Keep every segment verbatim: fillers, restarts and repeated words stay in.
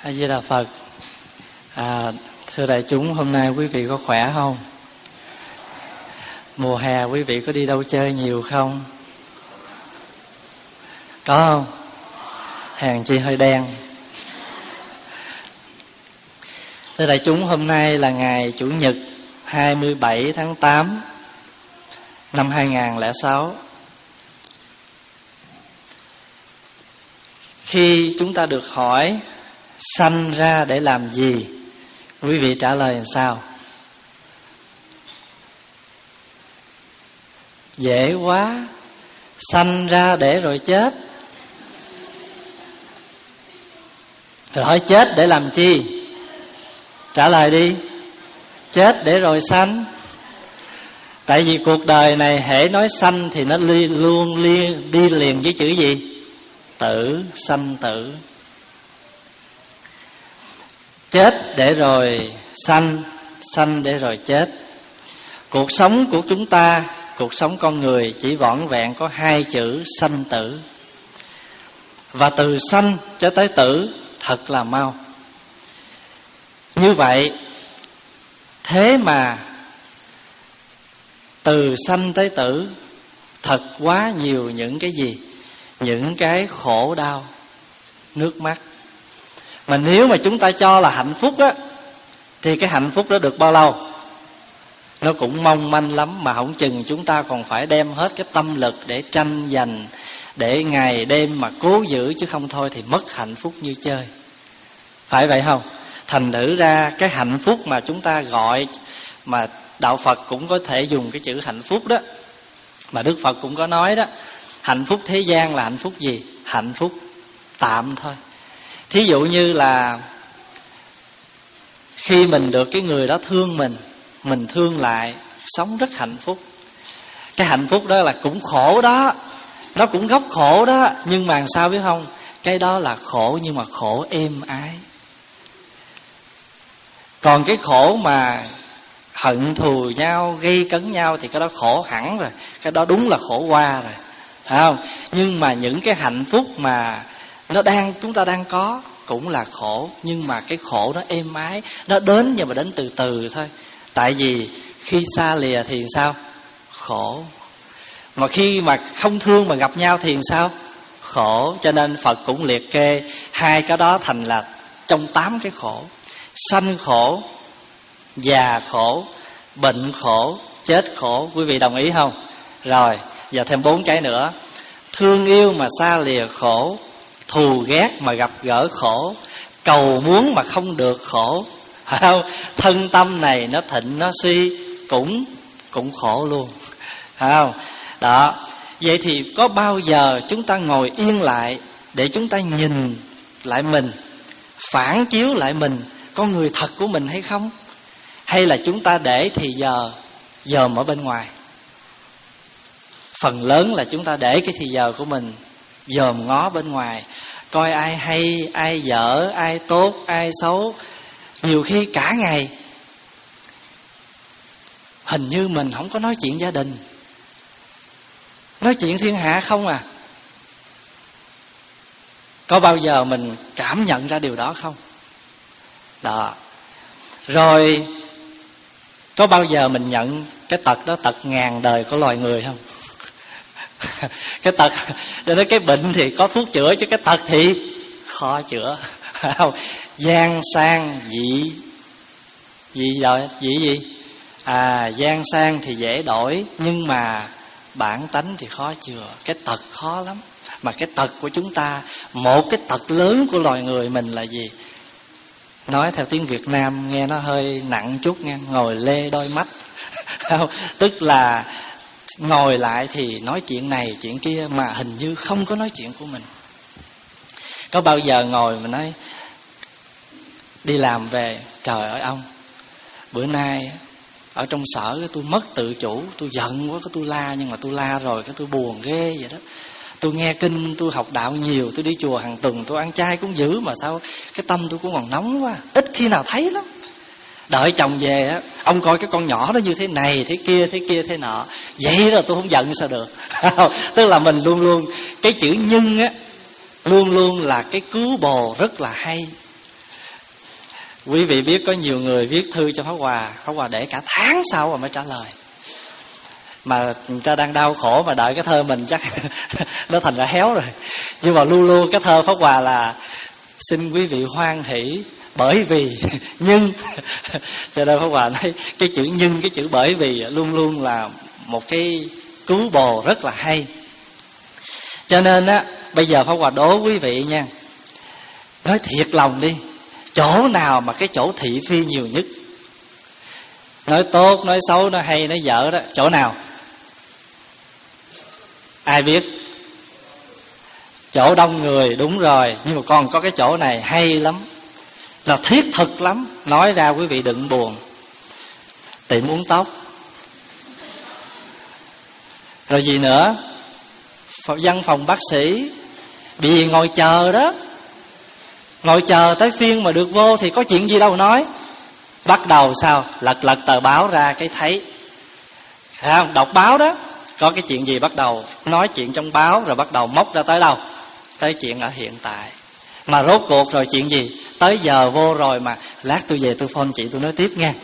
A Di Đà Phật. À, thưa đại chúng, hôm nay quý vị có khỏe không? Mùa hè quý vị có đi đâu chơi nhiều không? Có không? Hèn chi hơi đen. Thưa đại chúng, hôm nay là ngày Chủ nhật hai mươi bảy tháng tám năm hai nghìn không trăm lẻ sáu. Khi chúng ta được hỏi sanh ra để làm gì, quý vị trả lời làm sao? Dễ quá. Sanh ra để rồi chết. Rồi hỏi chết để làm chi? Trả lời đi. Chết để rồi sanh. Tại vì cuộc đời này hễ nói sanh thì nó li, luôn li, đi liền với chữ gì? Tử, sanh tử. Chết để rồi sanh, sanh để rồi chết. Cuộc sống của chúng ta, cuộc sống con người chỉ vỏn vẹn có hai chữ sanh tử. Và từ sanh cho tới tử thật là mau. Như vậy, thế mà từ sanh tới tử thật quá nhiều những cái gì? Những cái khổ đau, nước mắt. Mà nếu mà chúng ta cho là hạnh phúc á, thì cái hạnh phúc đó được bao lâu? Nó cũng mong manh lắm. Mà không chừng chúng ta còn phải đem hết cái tâm lực để tranh giành, để ngày đêm mà cố giữ, chứ không thôi thì mất hạnh phúc như chơi. Phải vậy không? Thành thử ra cái hạnh phúc mà chúng ta gọi, mà đạo Phật cũng có thể dùng cái chữ hạnh phúc đó, mà Đức Phật cũng có nói đó, hạnh phúc thế gian là hạnh phúc gì? Hạnh phúc tạm thôi. Thí dụ như là khi mình được cái người đó thương mình, mình thương lại, sống rất hạnh phúc. Cái hạnh phúc đó là cũng khổ đó, nó cũng gốc khổ đó, nhưng mà sao biết không? Cái đó là khổ nhưng mà khổ êm ái. Còn cái khổ mà hận thù nhau, gây cấn nhau thì cái đó khổ hẳn rồi. Cái đó đúng là khổ qua rồi, phải không? Nhưng mà những cái hạnh phúc mà nó đang chúng ta đang có cũng là khổ, nhưng mà cái khổ nó êm ái, nó đến nhưng mà đến từ từ thôi. Tại vì khi xa lìa thì sao? Khổ. Mà khi mà không thương mà gặp nhau thì sao? Khổ. Cho nên Phật cũng liệt kê hai cái đó thành là trong tám cái khổ: sanh khổ, già khổ, bệnh khổ, chết khổ. Quý vị đồng ý không? Rồi, giờ thêm bốn cái nữa: thương yêu mà xa lìa khổ, thù ghét mà gặp gỡ khổ, cầu muốn mà không được khổ, phải không? Thân tâm này nó thịnh nó suy cũng cũng khổ luôn, phải không? Đó. Vậy thì có bao giờ chúng ta ngồi yên lại để chúng ta nhìn lại mình, phản chiếu lại mình, con người thật của mình hay không? Hay là chúng ta để thì giờ dòm ở bên ngoài? Phần lớn là chúng ta để cái thì giờ của mình dòm ngó bên ngoài, coi ai hay, ai dở, ai tốt, ai xấu. Nhiều khi cả ngày hình như mình không có nói chuyện gia đình, nói chuyện thiên hạ không à. Có bao giờ mình cảm nhận ra điều đó không? Đó. Rồi có bao giờ mình nhận cái tật đó tật ngàn đời của loài người không? Cái tật, cho nên cái bệnh thì có thuốc chữa, chứ cái tật thì khó chữa. Gian sang dị dị rồi dị gì? À, gian sang thì dễ đổi, nhưng mà bản tánh thì khó chữa. Cái tật khó lắm. Mà cái tật của chúng ta, một cái tật lớn của loài người mình là gì? Nói theo tiếng Việt Nam nghe nó hơi nặng chút nha, ngồi lê đôi mắt. Tức là ngồi lại thì nói chuyện này chuyện kia, mà hình như không có nói chuyện của mình. Có bao giờ ngồi mà nói đi làm về, trời ơi ông, bữa nay ở trong sở cái tôi mất tự chủ, tôi giận quá, cái tôi la, nhưng mà tôi la rồi cái tôi buồn ghê vậy đó. Tôi nghe kinh, tôi học đạo nhiều, tôi đi chùa hàng tuần, tôi ăn chay cũng dữ, mà sao cái tâm tôi cũng còn nóng quá, ít khi nào thấy lắm. Đợi chồng về á, ông coi cái con nhỏ đó như thế này, thế kia, thế kia, thế nọ. Vậy rồi tôi không giận sao được. Tức là mình luôn luôn, cái chữ nhân á, luôn luôn là cái cứu bồ rất là hay. Quý vị biết có nhiều người viết thư cho Pháp Hòa, Pháp Hòa để cả tháng sau rồi mới trả lời. Mà người ta đang đau khổ mà đợi cái thơ mình chắc nó thành ra héo rồi. Nhưng mà luôn luôn cái thơ Pháp Hòa là xin quý vị hoan hỷ bởi vì nhưng cho nên Pháp Hòa nói cái chữ nhưng, cái chữ bởi vì luôn luôn là một cái cứu bồ rất là hay. Cho nên á, bây giờ Pháp Hòa đố quý vị nha, nói thiệt lòng đi, chỗ nào mà cái chỗ thị phi nhiều nhất? Nói tốt, nói xấu, nói hay, nói dở đó, chỗ nào? Ai biết? Chỗ đông người, đúng rồi. Nhưng mà còn có cái chỗ này hay lắm, là thiết thực lắm. Nói ra quý vị đừng buồn. Tiệm uống tóc. Rồi gì nữa? Văn phòng bác sĩ. Bị ngồi chờ đó, ngồi chờ tới phiên mà được vô thì có chuyện gì đâu nói. Bắt đầu sao? Lật lật tờ báo ra cái thấy, thấy không? Đọc báo đó, có cái chuyện gì bắt đầu nói chuyện trong báo, rồi bắt đầu móc ra tới đâu? Tới chuyện ở hiện tại. Mà rốt cuộc rồi chuyện gì? Tới giờ vô rồi mà lát tôi về tôi phone chị tôi nói tiếp nghe.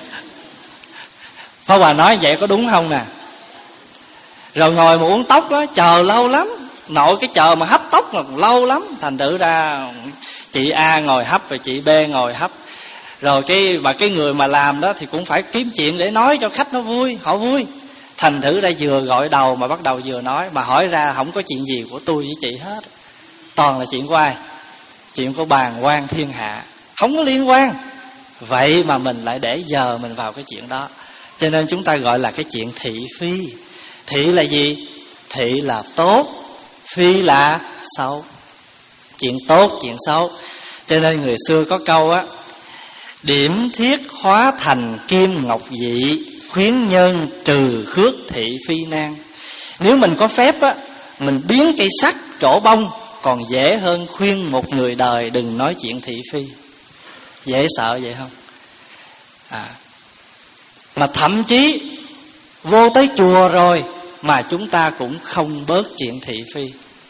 Pháp Hòa nói vậy có đúng không nè? Rồi ngồi mà uống tóc đó, chờ lâu lắm. Nội cái chờ mà hấp tóc mà còn lâu lắm. Thành thử ra chị A ngồi hấp, rồi chị B ngồi hấp. Rồi cái và cái người mà làm đó thì cũng phải kiếm chuyện để nói cho khách nó vui, họ vui. Thành thử ra vừa gọi đầu mà bắt đầu vừa nói. Mà hỏi ra không có chuyện gì của tôi với chị hết, toàn là chuyện của ai? Chuyện của bàng quan thiên hạ, không có liên quan. Vậy mà mình lại để giờ mình vào cái chuyện đó. Cho nên chúng ta gọi là cái chuyện thị phi. Thị là gì? Thị là tốt, phi là xấu. Chuyện tốt, chuyện xấu. Cho nên người xưa có câu á: điểm thiết hóa thành kim ngọc dị, khuyến nhân trừ khước thị phi nan. Nếu mình có phép á, mình biến cây sắt trổ bông còn dễ hơn khuyên một người đời đừng nói chuyện thị phi. Dễ sợ vậy không? À, mà thậm chí vô tới chùa rồi mà chúng ta cũng không bớt chuyện thị phi.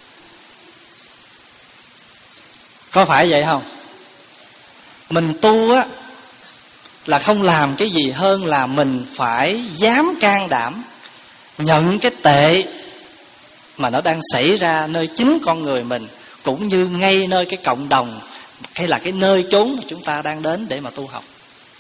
Có phải vậy không? Mình tu á là không làm cái gì hơn là mình phải dám can đảm nhận cái tệ mà nó đang xảy ra nơi chính con người mình, cũng như ngay nơi cái cộng đồng hay là cái nơi chốn mà chúng ta đang đến để mà tu học.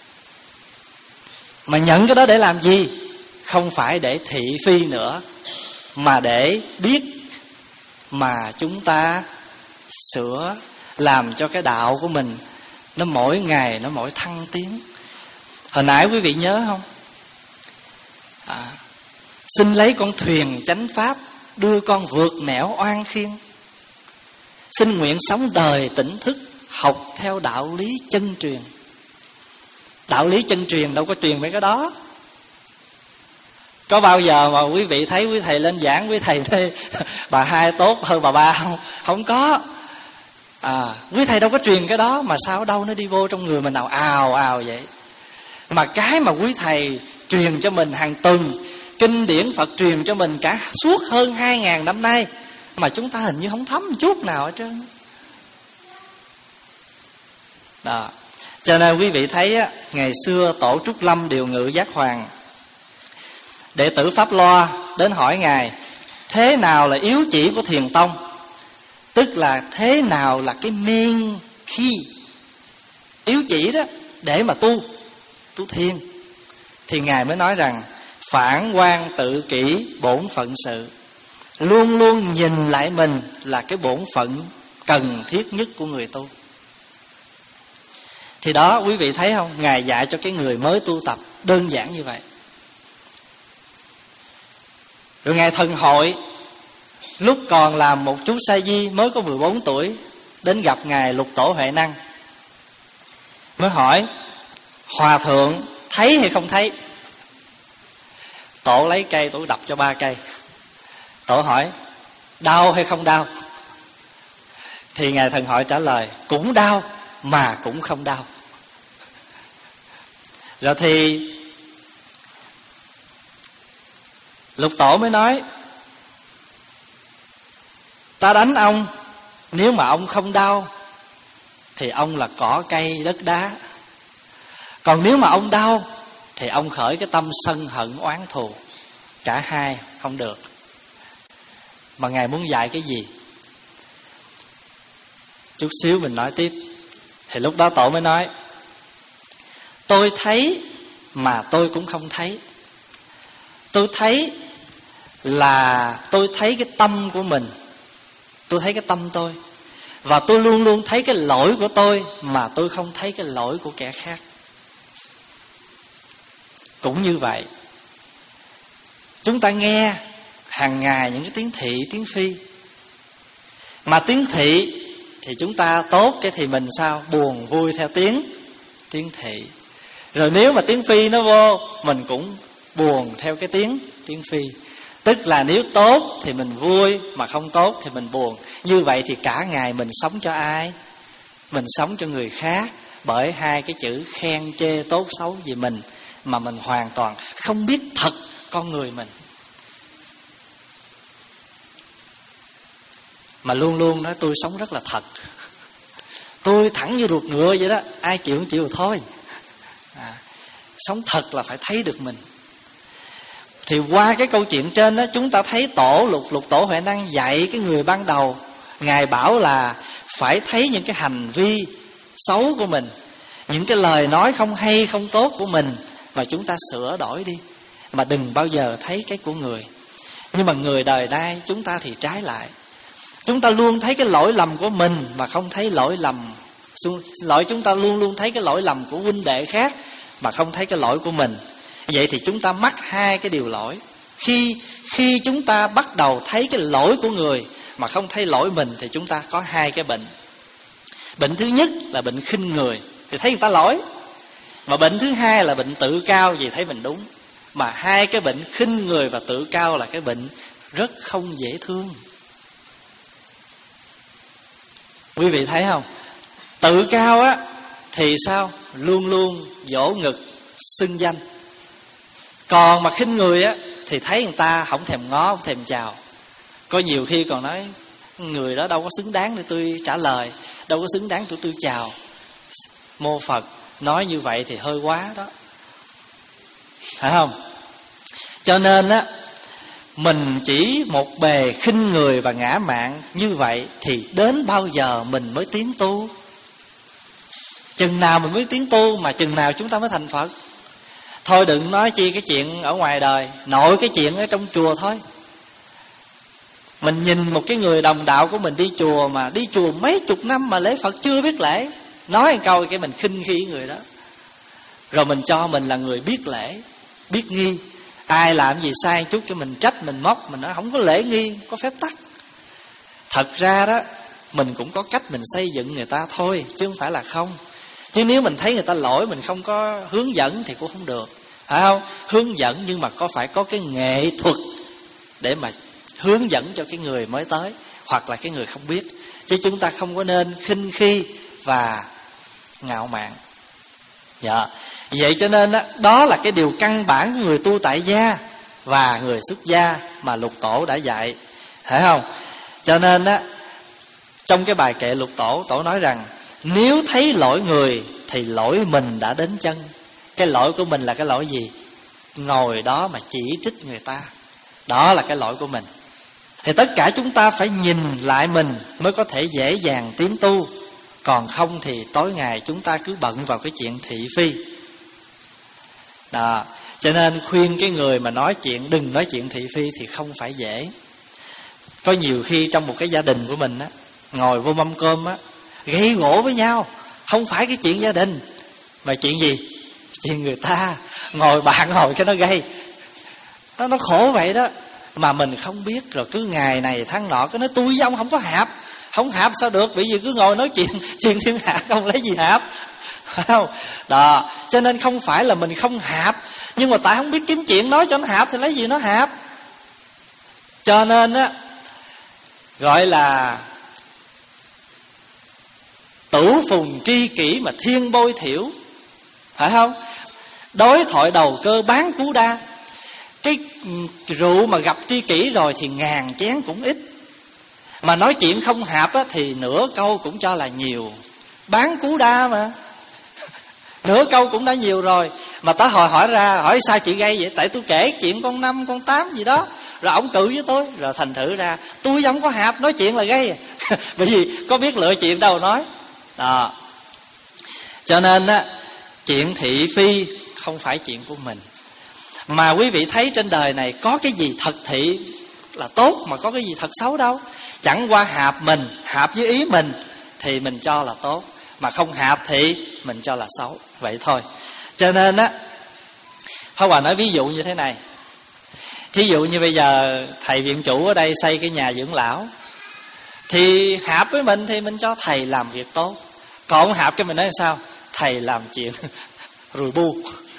Mà nhận cái đó để làm gì? Không phải để thị phi nữa, mà để biết mà chúng ta sửa, làm cho cái đạo của mình nó mỗi ngày nó mỗi thăng tiến. Hồi nãy quý vị nhớ không? À, xin lấy con thuyền chánh pháp, đưa con vượt nẻo oan khiên. Xin nguyện sống đời tỉnh thức, học theo đạo lý chân truyền. Đạo lý chân truyền đâu có truyền mấy cái đó. Có bao giờ mà quý vị thấy quý thầy lên giảng, quý thầy thấy bà hai tốt hơn bà ba không? Không có. À, quý thầy đâu có truyền cái đó. Mà sao đâu nó đi vô trong người mình nào ào ào vậy. Mà cái mà quý thầy truyền cho mình hàng tuần, kinh điển Phật truyền cho mình cả suốt hơn hai ngàn năm nay, mà chúng ta hình như không thấm một chút nào hết trơn đó. Cho nên quý vị thấy á, ngày xưa tổ Trúc Lâm điều ngự Giác Hoàng, đệ tử Pháp Loa đến hỏi ngài thế nào là yếu chỉ của Thiền Tông, tức là thế nào là cái miên khi yếu chỉ đó để mà tu tu thiền. Thì ngài mới nói rằng phản quan tự kỷ bổn phận sự, luôn luôn nhìn lại mình là cái bổn phận cần thiết nhất của người tu. Thì đó quý vị thấy không, ngài dạy cho cái người mới tu tập đơn giản như vậy. Rồi ngài Thần Hội lúc còn làm một chú sa di mới có mười bốn tuổi, đến gặp ngài Lục Tổ Huệ Năng, mới hỏi hòa thượng thấy hay không thấy. Tổ lấy cây tổ đập cho ba cây. Tổ hỏi đau hay không đau. Thì ngài Thần Hội trả lời cũng đau mà cũng không đau. Rồi thì Lục Tổ mới nói ta đánh ông, nếu mà ông không đau thì ông là cỏ cây đất đá. Còn nếu mà ông đau thì ông khởi cái tâm sân hận oán thù. Cả hai không được. Mà Ngài muốn dạy cái gì? Chút xíu mình nói tiếp. Thì lúc đó Tổ mới nói: tôi thấy mà tôi cũng không thấy. Tôi thấy là tôi thấy cái tâm của mình, tôi thấy cái tâm tôi. Và tôi luôn luôn thấy cái lỗi của tôi, mà tôi không thấy cái lỗi của kẻ khác. Cũng như vậy, chúng ta nghe hàng ngày những cái tiếng thị, tiếng phi. Mà tiếng thị thì chúng ta tốt, cái thì mình sao? Buồn vui theo tiếng tiếng thị. Rồi nếu mà tiếng phi nó vô, mình cũng buồn theo cái tiếng tiếng phi. Tức là nếu tốt thì mình vui, mà không tốt thì mình buồn. Như vậy thì cả ngày mình sống cho ai? Mình sống cho người khác. Bởi hai cái chữ khen chê tốt xấu về mình, mà mình hoàn toàn không biết thật con người mình. Mà luôn luôn nói tôi sống rất là thật, tôi thẳng như ruột ngựa vậy đó. Ai chịu không chịu thôi. à, Sống thật là phải thấy được mình. Thì qua cái câu chuyện trên đó, chúng ta thấy Tổ Lục Lục Tổ Huệ Năng dạy cái người ban đầu. Ngài bảo là phải thấy những cái hành vi xấu của mình, những cái lời nói không hay không tốt của mình, và chúng ta sửa đổi đi, mà đừng bao giờ thấy cái của người. Nhưng mà người đời nay chúng ta thì trái lại. Chúng ta luôn thấy cái lỗi lầm của mình, mà không thấy lỗi lầm lỗi chúng ta luôn luôn thấy cái lỗi lầm của huynh đệ khác, mà không thấy cái lỗi của mình. Vậy thì chúng ta mắc hai cái điều lỗi. Khi khi chúng ta bắt đầu thấy cái lỗi của người mà không thấy lỗi mình, thì chúng ta có hai cái bệnh. Bệnh thứ nhất là bệnh khinh người, thì thấy người ta lỗi. Mà bệnh thứ hai là bệnh tự cao, vì thấy mình đúng. Mà hai cái bệnh khinh người và tự cao là cái bệnh rất không dễ thương. Quý vị thấy không? Tự cao á thì sao? Luôn luôn vỗ ngực, xưng danh. Còn mà khinh người á thì thấy người ta không thèm ngó, không thèm chào. Có nhiều khi còn nói người đó đâu có xứng đáng để tôi trả lời, đâu có xứng đáng để tôi chào. Mô Phật nói như vậy thì hơi quá đó, phải không? Cho nên á, mình chỉ một bề khinh người và ngã mạn như vậy thì đến bao giờ mình mới tiến tu? Chừng nào mình mới tiến tu, mà chừng nào chúng ta mới thành Phật? Thôi đừng nói chi cái chuyện ở ngoài đời, nội cái chuyện ở trong chùa thôi. Mình nhìn một cái người đồng đạo của mình đi chùa, mà đi chùa mấy chục năm mà lễ Phật chưa biết lễ, nói một câu cái mình khinh khi người đó. Rồi mình cho mình là người biết lễ, biết nghi. Ai làm gì sai chút cho mình trách, mình móc, mình nói không có lễ nghi, có phép tắc. Thật ra đó, mình cũng có cách mình xây dựng người ta thôi, chứ không phải là không. Chứ nếu mình thấy người ta lỗi, mình không có hướng dẫn thì cũng không được, phải không? Hướng dẫn nhưng mà có phải có cái nghệ thuật để mà hướng dẫn cho cái người mới tới, hoặc là cái người không biết. Chứ chúng ta không có nên khinh khi và ngạo mạn. Dạ. Vậy cho nên đó, đó là cái điều căn bản của người tu tại gia và người xuất gia mà Lục Tổ đã dạy, phải không? Cho nên đó, trong cái bài kệ Lục Tổ, Tổ nói rằng nếu thấy lỗi người thì lỗi mình đã đến chân. Cái lỗi của mình là cái lỗi gì? Ngồi đó mà chỉ trích người ta, đó là cái lỗi của mình. Thì tất cả chúng ta phải nhìn lại mình mới có thể dễ dàng tiến tu. Còn không thì tối ngày chúng ta cứ bận vào cái chuyện thị phi đó. Cho nên khuyên cái người mà nói chuyện đừng nói chuyện thị phi thì không phải dễ. Có nhiều khi trong một cái gia đình của mình á, ngồi vô mâm cơm á, gây gỗ với nhau. Không phải cái chuyện gia đình, mà chuyện gì? Chuyện người ta ngồi bạn ngồi cái nó gây. Nó, nó khổ vậy đó. Mà mình không biết, rồi cứ ngày này tháng nọ cái nói tôi với ông không có hạp. Không hạp sao được, bởi vì cứ ngồi nói chuyện chuyện thiên hạ không lấy gì hạp, phải không? Đó, cho nên không phải là mình không hạp, nhưng mà tại không biết kiếm chuyện nói cho nó hạp thì lấy gì nó hạp. Cho nên á, gọi là tửu phùng tri kỷ mà thiên bôi thiểu, phải không? Đối thoại đầu cơ bán cú đa. Cái rượu mà gặp tri kỷ rồi thì ngàn chén cũng ít. Mà nói chuyện không hạp á, thì nửa câu cũng cho là nhiều. Bán cú đa mà. Nửa câu cũng đã nhiều rồi. Mà tới hồi hỏi ra, hỏi sao chị gây vậy? Tại tôi kể chuyện con năm, con tám gì đó, rồi ổng cự với tôi. Rồi thành thử ra tôi không có hạp, nói chuyện là gây. Bởi vì có biết lựa chuyện đâu nói. Đó. Cho nên á, chuyện thị phi không phải chuyện của mình. Mà quý vị thấy trên đời này có cái gì thật thị là tốt, mà có cái gì thật xấu đâu. Chẳng qua hạp mình, hạp với ý mình thì mình cho là tốt, mà không hạp thì mình cho là xấu. Vậy thôi. Cho nên á, Pháp Hòa nói ví dụ như thế này. Thí dụ như bây giờ thầy viện chủ ở đây xây cái nhà dưỡng lão, thì hạp với mình thì mình cho thầy làm việc tốt. Còn không hạp cái mình nói sao? Thầy làm chuyện rùi bu.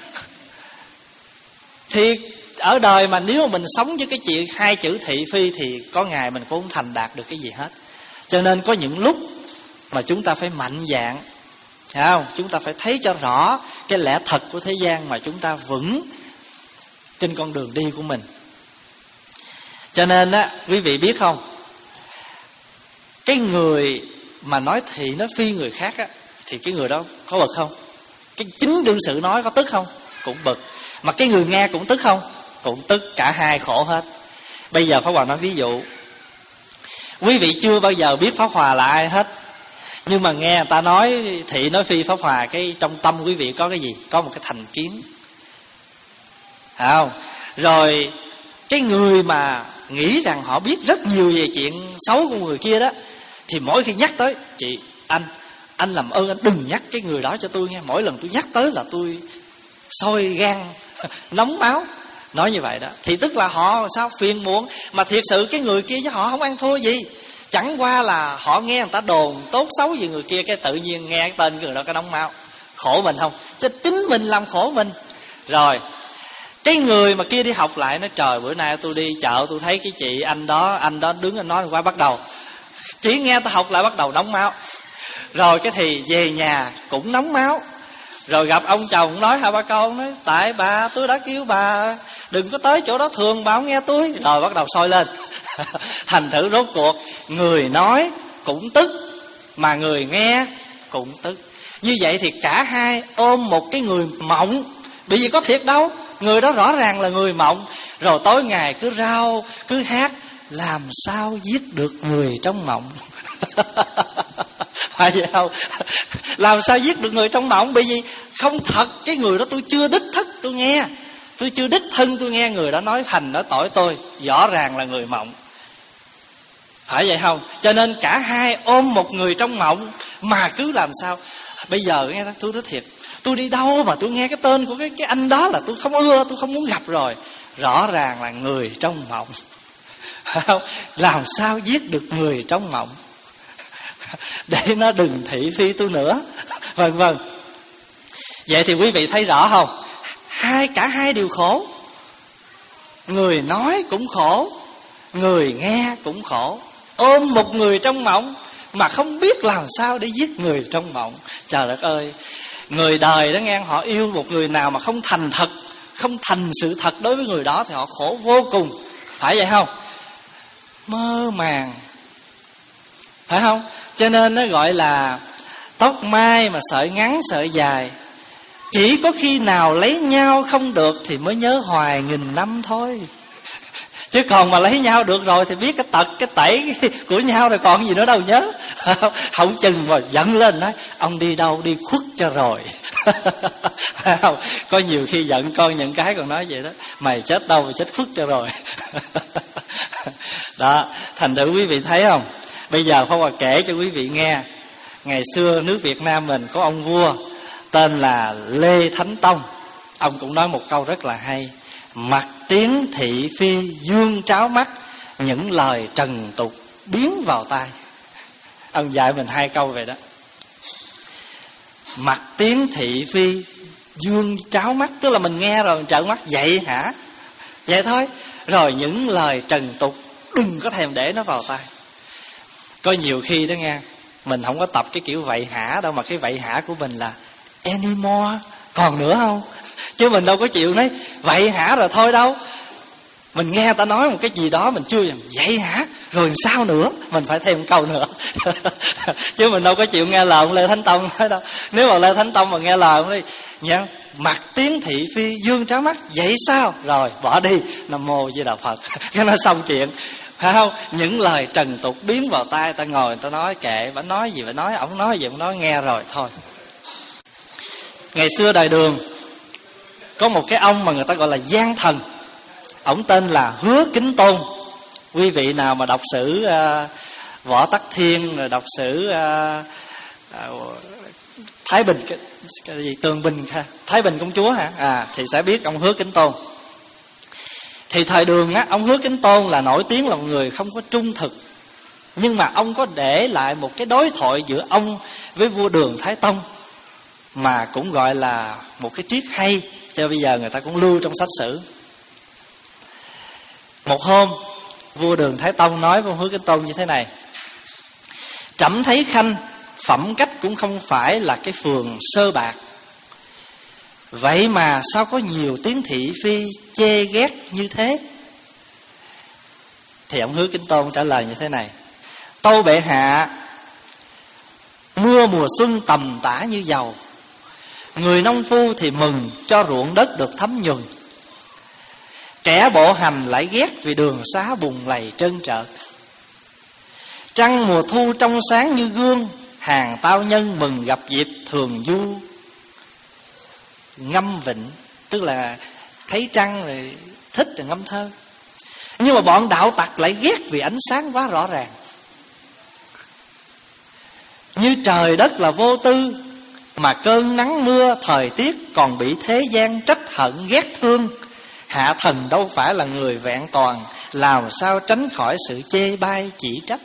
Thì ở đời mà nếu mà mình sống với cái chuyện hai chữ thị phi thì có ngày mình cũng không thành đạt được cái gì hết. Cho nên có những lúc mà chúng ta phải mạnh dạn, thấy không? Chúng ta phải thấy cho rõ cái lẽ thật của thế gian mà chúng ta vững trên con đường đi của mình. Cho nên á, quý vị biết không, cái người mà nói thị nói phi người khác á, thì cái người đó có bực không? Cái chính đương sự nói có tức không? Cũng bực. Mà cái người nghe cũng tức không? Cũng tức. Cả hai khổ hết. Bây giờ Pháp Hòa nói ví dụ. Quý vị chưa bao giờ biết Pháp Hòa là ai hết, nhưng mà nghe người ta nói thị nói phi Pháp Hòa, cái trong tâm quý vị có cái gì? Có một cái thành kiến, phải không? Rồi cái người mà nghĩ rằng họ biết rất nhiều về chuyện xấu của người kia đó, thì mỗi khi nhắc tới chị, anh Anh làm ơn anh đừng nhắc cái người đó cho tôi nghe. Mỗi lần tôi nhắc tới là tôi sôi gan nóng máu. Nói như vậy đó. Thì tức là họ sao phiền muộn. Mà thiệt sự cái người kia với họ không ăn thua gì. Chẳng qua là họ nghe người ta đồn tốt xấu về người kia, cái tự nhiên nghe cái tên người đó cái nóng máu. Khổ mình không? Chứ chính mình làm khổ mình. Rồi cái người mà kia đi học lại nói trời bữa nay tôi đi chợ tôi thấy cái chị anh đó, anh đó đứng anh nói qua bắt đầu. Chỉ nghe tôi học lại bắt đầu nóng máu. Rồi cái thì về nhà cũng nóng máu. Rồi gặp ông chồng nói hai ba câu, nói tại bà tôi đã kêu bà đừng có tới chỗ đó thường, bà không nghe tôi. Rồi bắt đầu sôi lên. Thành thử rốt cuộc người nói cũng tức, mà người nghe cũng tức. Như vậy thì cả hai ôm một cái người mộng. Bởi vì có thiệt đâu, người đó rõ ràng là người mộng. Rồi tối ngày cứ rao, cứ hát, làm sao giết được người trong mộng. Phải vậy không? Làm sao giết được người trong mộng? Bởi vì không thật, cái người đó tôi chưa đích thức tôi nghe, tôi chưa đích thân tôi nghe người đó nói thành nói tỏi tôi, rõ ràng là người mộng. Phải vậy không? Cho nên cả hai ôm một người trong mộng mà cứ làm sao. Bây giờ nghe tôi nói thiệt, tôi đi đâu mà tôi nghe cái tên của cái, cái anh đó là tôi không ưa, tôi không muốn gặp rồi. Rõ ràng là người trong mộng. Phải không? Làm sao giết được người trong mộng để nó đừng thị phi tôi nữa. Vân vân. Vậy thì quý vị thấy rõ không? Hai cả hai đều khổ. Người nói cũng khổ, người nghe cũng khổ. Ôm một người trong mộng mà không biết làm sao để giết người trong mộng. Trời đất ơi, người đời đó nghe, họ yêu một người nào mà không thành thật, không thành sự thật đối với người đó thì họ khổ vô cùng. Phải vậy không? Mơ màng, phải không? Cho nên nó gọi là tóc mai mà sợi ngắn sợi dài. Chỉ có khi nào lấy nhau không được thì mới nhớ hoài nghìn năm thôi. Chứ còn mà lấy nhau được rồi thì biết cái tật, cái tẩy của nhau rồi còn gì nữa đâu nhớ. Không chừng mà giận lên nói ông đi đâu đi khuất cho rồi. Không? Có nhiều khi giận con những cái còn nói vậy đó, mày chết đâu mày chết khuất cho rồi. Đó, thành thử quý vị thấy không? Bây giờ Pháp Hòa kể cho quý vị nghe. Ngày xưa nước Việt Nam mình có ông vua tên là Lê Thánh Tông. Ông cũng nói một câu rất là hay: mặt tiếng thị phi dương tráo mắt, những lời trần tục biến vào tai. Ông dạy mình hai câu vậy đó. Mặt tiếng thị phi dương tráo mắt, tức là mình nghe rồi mình trợn mắt, vậy hả? Vậy thôi. Rồi những lời trần tục đừng có thèm để nó vào tai. Có nhiều khi đó nghe, mình không có tập cái kiểu vậy hả đâu, mà cái vậy hả của mình là anymore, còn nữa không? Chứ mình đâu có chịu nói vậy hả rồi thôi đâu. Mình nghe ta nói một cái gì đó mình chưa dần vậy hả rồi sao nữa, mình phải thêm câu nữa. Chứ mình đâu có chịu nghe lời ông Lê Thánh Tông nói đâu. Nếu mà Lê Thánh Tông mà nghe lời ông đi nha, mặt tiếng thị phi dương trá mắt, vậy sao? Rồi bỏ đi, Nam Mô Di Đà Phật. Cái nó xong chuyện, phải không? Những lời trần tục biến vào tai, ta ngồi ta nói kệ, bà nói gì bà nói, ổng nói gì ổng nói, nghe rồi thôi. Ngày xưa đời Đường có một cái ông mà người ta gọi là gian thần, ổng tên là Hứa Kính Tôn. Quý vị nào mà đọc sử uh, Võ Tắc Thiên, rồi đọc sử uh, uh, Thái Bình cái, cái gì Tường Bình Thái Bình công chúa hả? À thì sẽ biết ông Hứa Kính Tôn. Thì thời Đường á, ông Hứa Kính Tôn là nổi tiếng là một người không có trung thực, nhưng mà ông có để lại một cái đối thoại giữa ông với vua Đường Thái Tông mà cũng gọi là một cái triết hay, cho bây giờ người ta cũng lưu trong sách sử. Một hôm vua Đường Thái Tông nói với ông Hứa Kính Tôn như thế này: trẫm thấy Khanh phẩm cách cũng không phải là cái phường sơ bạc, vậy mà sao có nhiều tiếng thị phi chê ghét như thế? Thì ông Hứa Kính Tôn trả lời như thế này: tâu bệ hạ, mưa mùa xuân tầm tã như dầu, người nông phu thì mừng cho ruộng đất được thấm nhuần, kẻ bộ hành lại ghét vì đường xá bùn lầy trơn trợt. Trăng mùa thu trong sáng như gương, hàng tao nhân mừng gặp dịp thường du ngâm vịnh. Tức là thấy trăng rồi thích rồi ngâm thơ. Nhưng mà bọn đạo tặc lại ghét vì ánh sáng quá rõ ràng. Như trời đất là vô tư, mà cơn nắng mưa thời tiết còn bị thế gian trách hận ghét thương. Hạ thần đâu phải là người vẹn toàn, làm sao tránh khỏi sự chê bai chỉ trách.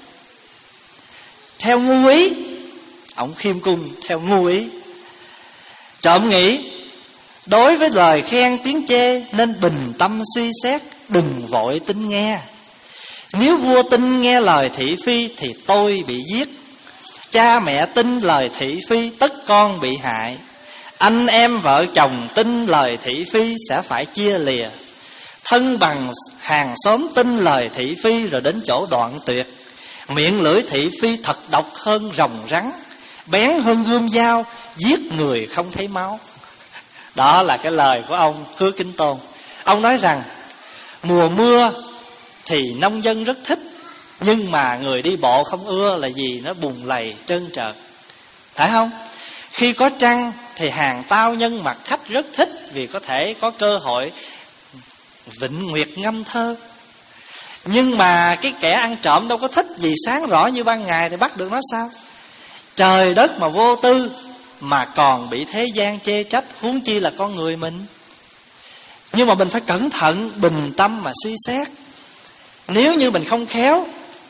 Theo ngu ý, ông khiêm cung theo ngu ý. Trộm nghĩ, đối với lời khen tiếng chê nên bình tâm suy xét, đừng vội tin nghe. Nếu vua tin nghe lời thị phi thì tôi bị giết, cha mẹ tin lời thị phi tất con bị hại, anh em vợ chồng tin lời thị phi sẽ phải chia lìa, thân bằng hàng xóm tin lời thị phi rồi đến chỗ đoạn tuyệt. Miệng lưỡi thị phi thật độc hơn rồng rắn, bén hơn gươm dao, giết người không thấy máu. Đó là cái lời của ông Hứa Kính Tôn. Ông nói rằng mùa mưa thì nông dân rất thích, nhưng mà người đi bộ không ưa là gì? Nó bùn lầy trơn trợt, phải không? Khi có trăng thì hàng tao nhân mặt khách rất thích, vì có thể có cơ hội vịnh nguyệt ngâm thơ. Nhưng mà cái kẻ ăn trộm đâu có thích, vì sáng rõ như ban ngày thì bắt được nó sao? Trời đất mà vô tư, mà còn bị thế gian chê trách, huống chi là con người mình. Nhưng mà mình phải cẩn thận, bình tâm mà suy xét. Nếu như mình không khéo,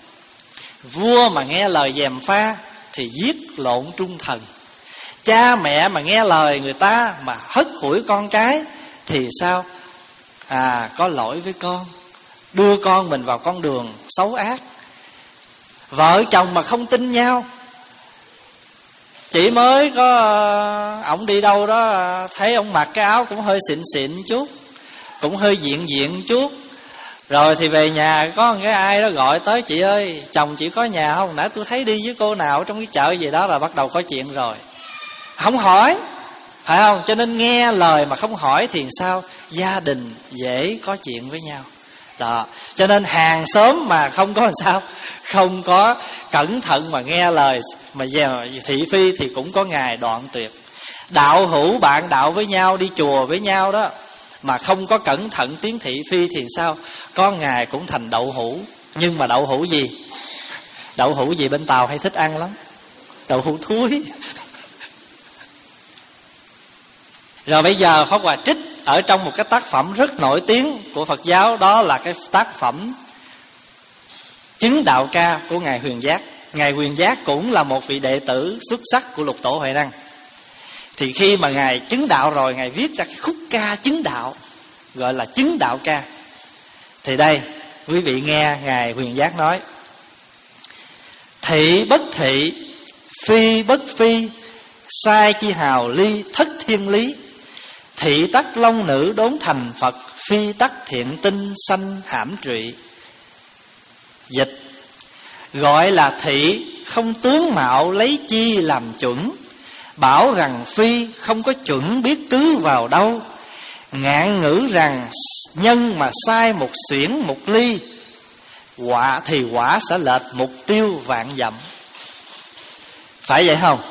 vua mà nghe lời gièm pha thì giết lộn trung thần. Cha mẹ mà nghe lời người ta mà hất hủi con cái thì sao? À, có lỗi với con, đưa con mình vào con đường xấu ác. Vợ chồng mà không tin nhau, chỉ mới có ổng đi đâu đó thấy ông mặc cái áo cũng hơi xịn xịn chút, cũng hơi diện diện chút, rồi thì về nhà có một cái ai đó gọi tới: chị ơi, chồng chị có nhà không? Nãy tôi thấy đi với cô nào trong cái chợ gì đó, là bắt đầu có chuyện rồi. Không hỏi, phải không? Cho nên nghe lời mà không hỏi thì sao? Gia đình dễ có chuyện với nhau. Đó, cho nên hàng xóm mà không có làm sao, không có cẩn thận mà nghe lời mà về thị phi thì cũng có ngày đoạn tuyệt. Đạo hữu bạn đạo với nhau, đi chùa với nhau đó, mà không có cẩn thận tiếng thị phi thì sao? Có ngày cũng thành đậu hũ. Nhưng mà đậu hũ gì? Đậu hũ gì bên Tàu hay thích ăn lắm? Đậu hũ thúi. Rồi bây giờ Pháp Hòa trích ở trong một cái tác phẩm rất nổi tiếng của Phật giáo, đó là cái tác phẩm Chứng Đạo Ca của Ngài Huyền Giác. Ngài Huyền Giác cũng là một vị đệ tử xuất sắc của Lục Tổ Huệ Năng. Thì khi mà Ngài chứng đạo rồi, Ngài viết ra cái khúc ca chứng đạo, gọi là Chứng Đạo Ca. Thì đây, quý vị nghe Ngài Huyền Giác nói: thị bất thị, phi bất phi, sai chi hào ly, thất thiên lý. Thị tắc long nữ đốn thành Phật, phi tắc thiện tinh sanh hãm trụy. Dịch: Gọi là thị không tướng mạo lấy chi làm chuẩn. Bảo rằng phi không có chuẩn biết cứ vào đâu. Ngạn ngữ rằng nhân mà sai một xuyển một ly, quả thì quả sẽ lệch mục tiêu vạn dặm. Phải vậy không?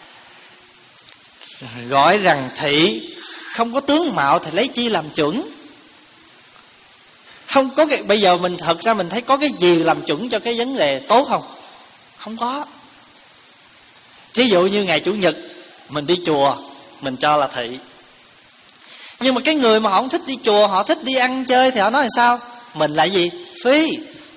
Gọi rằng thị không có tướng mạo thì lấy chi làm chuẩn. Không có cái, bây giờ mình thật ra mình thấy có cái gì làm chuẩn cho cái vấn đề tốt không? Không có. Ví dụ như ngày Chủ nhật mình đi chùa, mình cho là thị. Nhưng mà cái người mà họ không thích đi chùa, họ thích đi ăn chơi thì họ nói là sao? Mình là gì? Phi.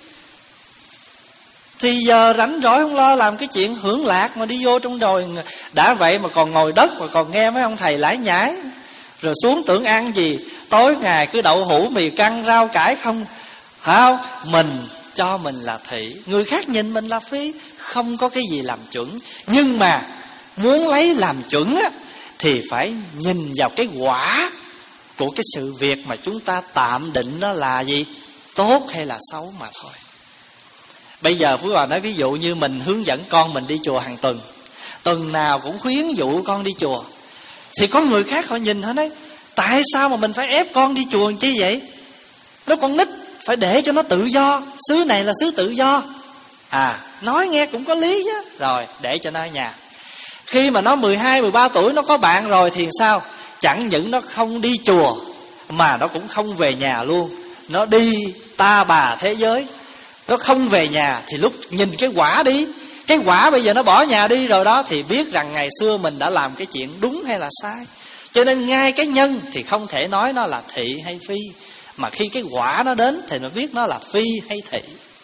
Thì giờ rảnh rỗi không lo làm cái chuyện hưởng lạc mà đi vô trong đồi. Đã vậy mà còn ngồi đất mà còn nghe mấy ông thầy lải nhải. Rồi xuống tưởng ăn gì, tối ngày cứ đậu hũ mì căng rau cải không. Phải không? Mình cho mình là thị, người khác nhìn mình là phi. Không có cái gì làm chuẩn. Nhưng mà muốn lấy làm chuẩn á, thì phải nhìn vào cái quả của cái sự việc mà chúng ta tạm định nó là gì, tốt hay là xấu mà thôi. Bây giờ Phú Hòa nói ví dụ như mình hướng dẫn con mình đi chùa hàng tuần, tuần nào cũng khuyến dụ con đi chùa, thì có người khác họ nhìn họ nói tại sao mà mình phải ép con đi chùa chi vậy? Nó con nít phải để cho nó tự do, xứ này là xứ tự do. À, nói nghe cũng có lý chứ. Rồi để cho nó ở nhà. Khi mà nó mười hai, mười ba tuổi nó có bạn rồi thì sao? Chẳng những nó không đi chùa mà nó cũng không về nhà luôn. Nó đi ta bà thế giới, nó không về nhà. Thì lúc nhìn cái quả đi, cái quả bây giờ nó bỏ nhà đi rồi đó, thì biết rằng ngày xưa mình đã làm cái chuyện đúng hay là sai. Cho nên ngay cái nhân thì không thể nói nó là thị hay phi, mà khi cái quả nó đến thì nó biết nó là phi hay thị.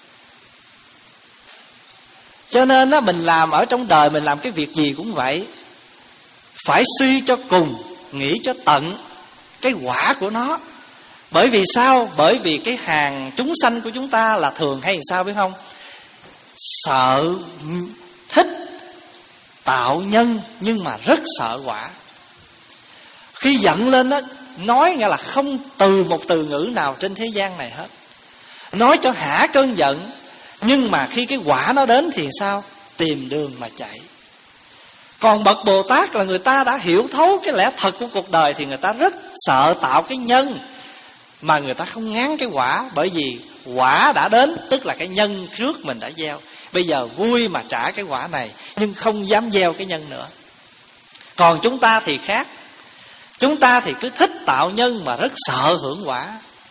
Cho nên á, mình làm ở trong đời, mình làm cái việc gì cũng vậy, phải suy cho cùng, nghĩ cho tận cái quả của nó. Bởi vì sao? Bởi vì cái hàng chúng sanh của chúng ta là thường hay sao biết không? Sợ, thích tạo nhân nhưng mà rất sợ quả. Khi giận lên á, nói nghĩa là không từ một từ ngữ nào trên thế gian này hết, nói cho hả cơn giận. Nhưng mà khi cái quả nó đến thì sao? Tìm đường mà chạy. Còn bậc Bồ Tát là người ta đã hiểu thấu cái lẽ thật của cuộc đời, thì người ta rất sợ tạo cái nhân mà người ta không ngán cái quả. Bởi vì quả đã đến, tức là cái nhân trước mình đã gieo. Bây giờ vui mà trả cái quả này, nhưng không dám gieo cái nhân nữa. Còn chúng ta thì khác. Chúng ta thì cứ thích tạo nhân mà rất sợ hưởng quả.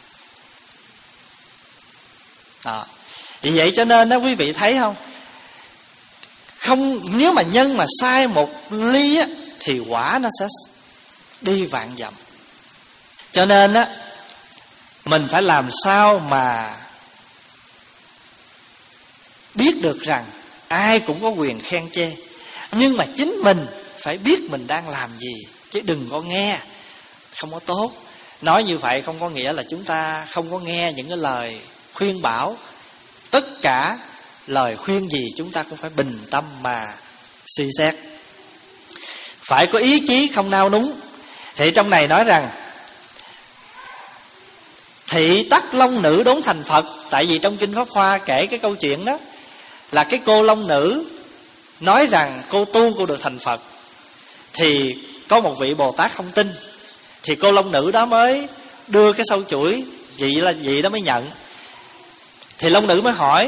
Đó. Vì vậy cho nên đó, quý vị thấy không? Không, nếu mà nhân mà sai một ly á, thì quả nó sẽ đi vạn dặm. Cho nên á, mình phải làm sao mà biết được rằng ai cũng có quyền khen chê, nhưng mà chính mình phải biết mình đang làm gì, chứ đừng có nghe không có tốt. Nói như vậy không có nghĩa là chúng ta không có nghe những cái lời khuyên bảo. Tất cả lời khuyên gì chúng ta cũng phải bình tâm mà suy xét. Phải có ý chí không nao núng. Thì trong này nói rằng thị tắc long nữ đốn thành Phật. Tại vì trong Kinh Pháp Hoa kể cái câu chuyện đó là cái cô long nữ nói rằng cô tu cô được thành Phật. Thì có một vị Bồ Tát không tin, thì cô long nữ đó mới đưa cái sâu chuỗi, vị là vị đó mới nhận. Thì long nữ mới hỏi,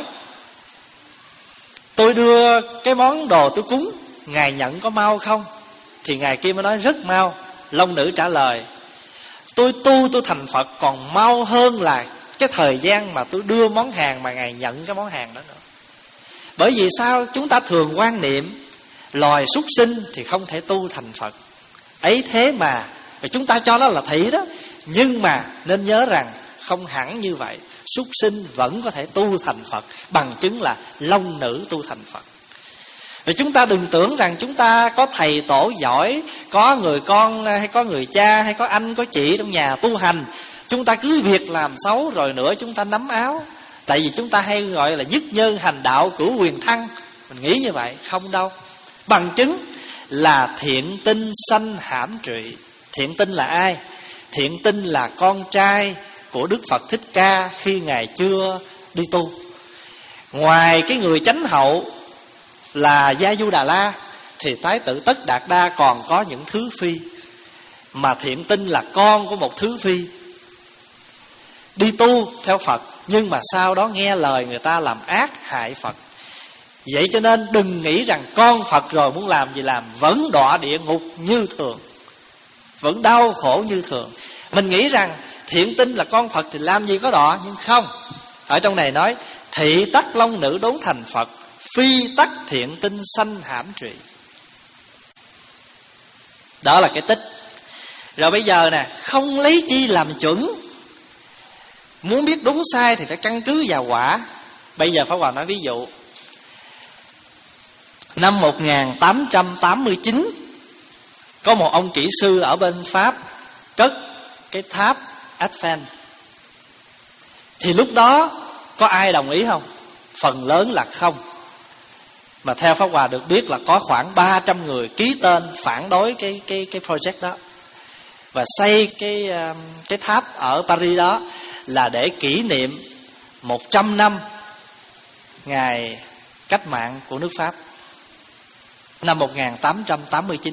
tôi đưa cái món đồ tôi cúng, ngài nhận có mau không? Thì ngài kia mới nói rất mau. Long nữ trả lời, tôi tu tôi thành Phật còn mau hơn là cái thời gian mà tôi đưa món hàng mà ngài nhận cái món hàng đó nữa. Bởi vì sao? Chúng ta thường quan niệm loài súc sinh thì không thể tu thành Phật. Ấy thế mà và chúng ta cho nó là thị đó. Nhưng mà nên nhớ rằng không hẳn như vậy. Súc sinh vẫn có thể tu thành Phật, bằng chứng là long nữ tu thành Phật. Và chúng ta đừng tưởng rằng chúng ta có thầy tổ giỏi, có người con hay có người cha hay có anh có chị trong nhà tu hành, chúng ta cứ việc làm xấu rồi nữa chúng ta nắm áo. Tại vì chúng ta hay gọi là nhất nhân hành đạo cửu quyền thăng. Mình nghĩ như vậy, không đâu. Bằng chứng là thiện tinh sanh hãm trụy. Thiện tinh là ai? Thiện tinh là con trai của Đức Phật Thích Ca khi ngài chưa đi tu. Ngoài cái người chánh hậu là Gia Du Đà La, thì Thái tử Tất Đạt Đa còn có những thứ phi. Mà Thiện Tinh là con của một thứ phi, đi tu theo Phật, nhưng mà sau đó nghe lời người ta làm ác hại Phật. Vậy cho nên đừng nghĩ rằng con Phật rồi muốn làm gì làm, vẫn đọa địa ngục như thường, vẫn đau khổ như thường. Mình nghĩ rằng Thiện Tinh là con Phật thì làm gì có đọa, nhưng không. Ở trong này nói thị tắc long nữ đốn thành Phật, phi tắc Thiện Tinh sanh hãm trụy. Đó là cái tích. Rồi bây giờ nè, không lấy chi làm chuẩn. Muốn biết đúng sai thì phải căn cứ vào quả. Bây giờ Pháp Hòa nói ví dụ. Năm một nghìn tám trăm tám mươi chín, có một ông kỹ sư ở bên Pháp cất cái tháp Eiffel. Thì lúc đó có ai đồng ý không? Phần lớn là không. Mà theo Pháp Hòa được biết là có khoảng ba trăm người ký tên phản đối cái cái cái project đó. Và xây cái cái tháp ở Paris đó là để kỷ niệm một trăm năm ngày cách mạng của nước Pháp, năm một nghìn tám trăm tám mươi chín.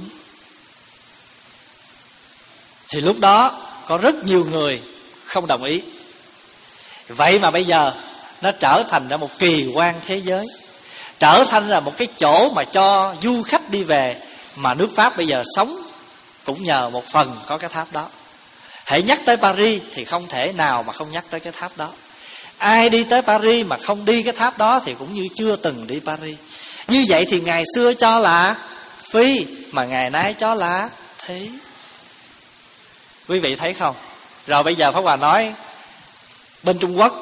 Thì lúc đó có rất nhiều người không đồng ý. Vậy mà bây giờ nó trở thành ra một kỳ quan thế giới, trở thành là một cái chỗ mà cho du khách đi về. Mà nước Pháp bây giờ sống cũng nhờ một phần có cái tháp đó. Hãy nhắc tới Paris thì không thể nào mà không nhắc tới cái tháp đó. Ai đi tới Paris mà không đi cái tháp đó thì cũng như chưa từng đi Paris. Như vậy thì ngày xưa cho là phi, mà ngày nay cho là thí. Quý vị thấy không? Rồi bây giờ Pháp Hòa nói bên Trung Quốc,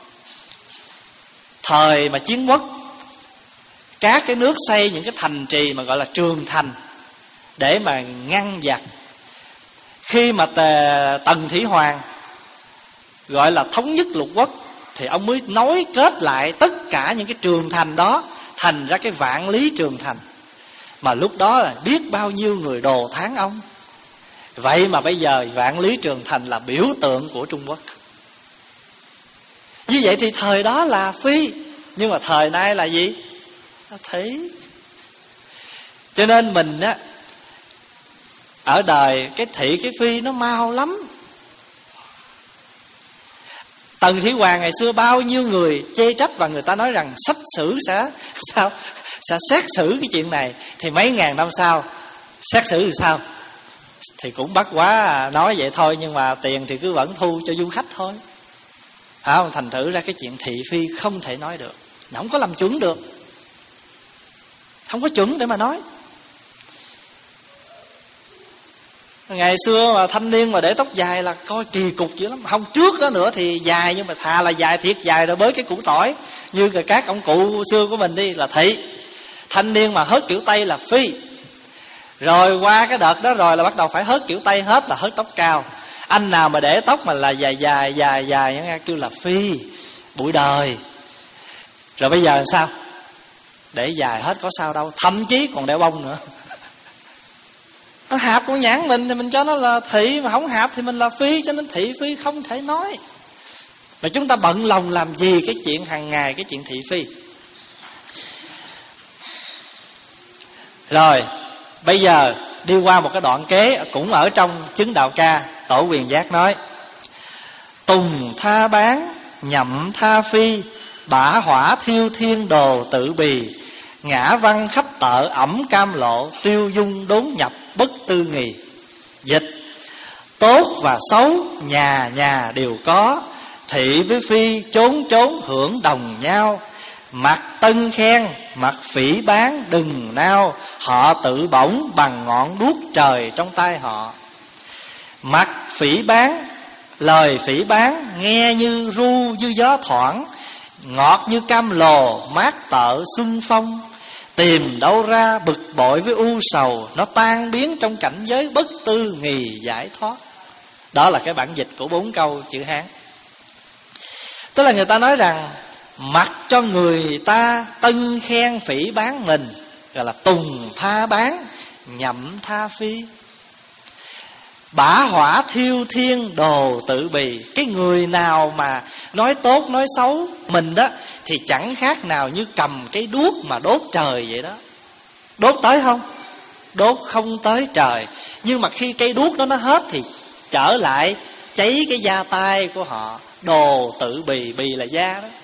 thời mà chiến quốc, các cái nước xây những cái thành trì mà gọi là trường thành để mà ngăn giặc. Khi mà Tần Thủy Hoàng gọi là thống nhất lục quốc thì ông mới nối kết lại tất cả những cái trường thành đó thành ra cái Vạn Lý Trường Thành. Mà lúc đó là biết bao nhiêu người đồ thán ông. Vậy mà bây giờ Vạn Lý Trường Thành là biểu tượng của Trung Quốc. Như vậy thì thời đó là phi, nhưng mà thời nay là gì? Là thí. Cho nên mình á, ở đời cái thị cái phi nó mau lắm. Tần Thủy Hoàng ngày xưa bao nhiêu người chê trách, và người ta nói rằng sách sử sẽ sao sẽ xét xử cái chuyện này. Thì mấy ngàn năm sau xét xử thì sao? Thì cũng bắt quá nói vậy thôi, nhưng mà tiền thì cứ vẫn thu cho du khách thôi. À, thành thử ra cái chuyện thị phi không thể nói được, không có làm chuẩn được, không có chuẩn để mà nói. Ngày xưa mà thanh niên mà để tóc dài là coi kỳ cục dữ lắm. Không, trước đó nữa thì dài, nhưng mà thà là dài thiệt dài rồi bới cái củ tỏi. Như các ông cụ xưa của mình đi là thị. Thanh niên mà hớt kiểu Tây là phi. Rồi qua cái đợt đó rồi là bắt đầu phải hớt kiểu Tây hết, là hớt tóc cao. Anh nào mà để tóc mà là dài dài dài dài nghe kêu là phi, bụi đời. Rồi bây giờ làm sao? Để dài hết có sao đâu, thậm chí còn đeo bông nữa. Nó hạp của nhãn mình thì mình cho nó là thị, mà không hạp thì mình là phi. Cho nên thị phi không thể nói. Mà chúng ta bận lòng làm gì cái chuyện hàng ngày, cái chuyện thị phi. Rồi bây giờ đi qua một cái đoạn kế cũng ở trong Chứng Đạo Ca. Tổ Quyền Giác nói: tùng tha bán, nhậm tha phi, bả hỏa thiêu thiên đồ tự bì, ngã văn khắp tợ ẩm cam lộ, tiêu dung đốn nhập bất tư nghì. Dịch: tốt và xấu nhà nhà đều có, thị với phi chốn chốn hưởng đồng nhau. Mặt tân khen, mặt phỉ bán đừng nao, họ tự bổng bằng ngọn đuốc trời trong tay họ. Mặt phỉ bán, lời phỉ bán nghe như ru như gió thoảng, ngọt như cam lồ mát tợ xuân phong. Tìm đâu ra bực bội với u sầu, nó tan biến trong cảnh giới bất tư nghì giải thoát. Đó là cái bản dịch của bốn câu chữ Hán. Tức là người ta nói rằng mặc cho người ta tân khen phỉ bán mình, gọi là tùng tha bán, nhậm tha phi. Bả hỏa thiêu thiên đồ tự bì. Cái người nào mà nói tốt nói xấu mình đó thì chẳng khác nào như cầm cái đuốc mà đốt trời vậy đó. Đốt tới không? Đốt không tới trời. Nhưng mà khi cây đuốc đó nó hết thì trở lại cháy cái da tay của họ. Đồ tự bì, bì là da đó.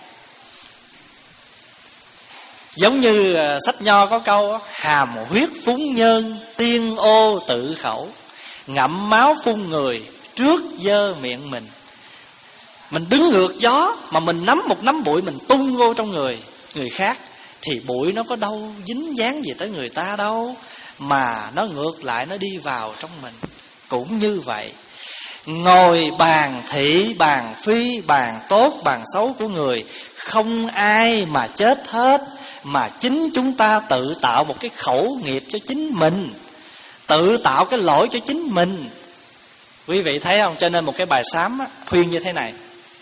Giống như uh, sách Nho có câu đó, hàm huyết phúng nhân, tiên ô tự khẩu, ngậm máu phun người, trước dơ miệng mình. Mình đứng ngược gió mà mình nắm một nắm bụi mình tung vô trong người người khác, thì bụi nó có đâu dính dáng gì tới người ta đâu, mà nó ngược lại nó đi vào trong mình. Cũng như vậy, ngồi bàn thị, bàn phi, bàn tốt, bàn xấu của người, không ai mà chết hết, mà chính chúng ta tự tạo một cái khẩu nghiệp cho chính mình, tự tạo cái lỗi cho chính mình. Quý vị thấy không? Cho nên một cái bài sám á, khuyên như thế này: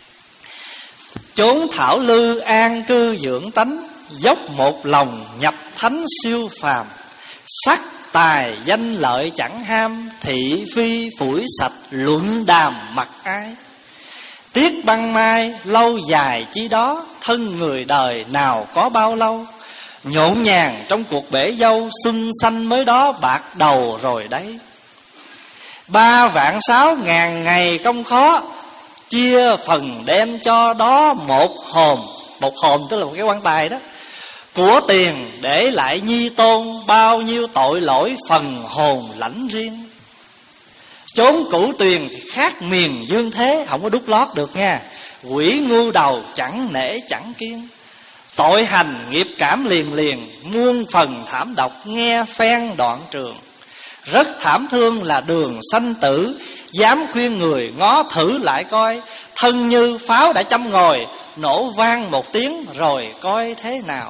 chốn thảo lư an cư dưỡng tánh, dốc một lòng nhập thánh siêu phàm. Sắc tài danh lợi chẳng ham, thị phi phủi sạch luận đàm mặt ai. Tiết băng mai lâu dài chi đó, thân người đời nào có bao lâu. Nhộn nhàng trong cuộc bể dâu, xuân xanh mới đó bạc đầu rồi đấy. Ba vạn sáu ngàn ngày công khó, chia phần đem cho đó một hồn. Một hồn tức là một cái quan tài đó. Của tiền để lại nhi tôn, bao nhiêu tội lỗi phần hồn lãnh riêng. Chốn cửu tuyền thì khác miền dương thế, không có đút lót được nha. Quỷ ngu đầu chẳng nể chẳng kiêng, tội hành nghiệp cảm liền liền, muôn phần thảm độc nghe phen đoạn trường. Rất thảm thương là đường sanh tử, dám khuyên người ngó thử lại coi. Thân như pháo đã châm ngòi, nổ vang một tiếng rồi coi thế nào.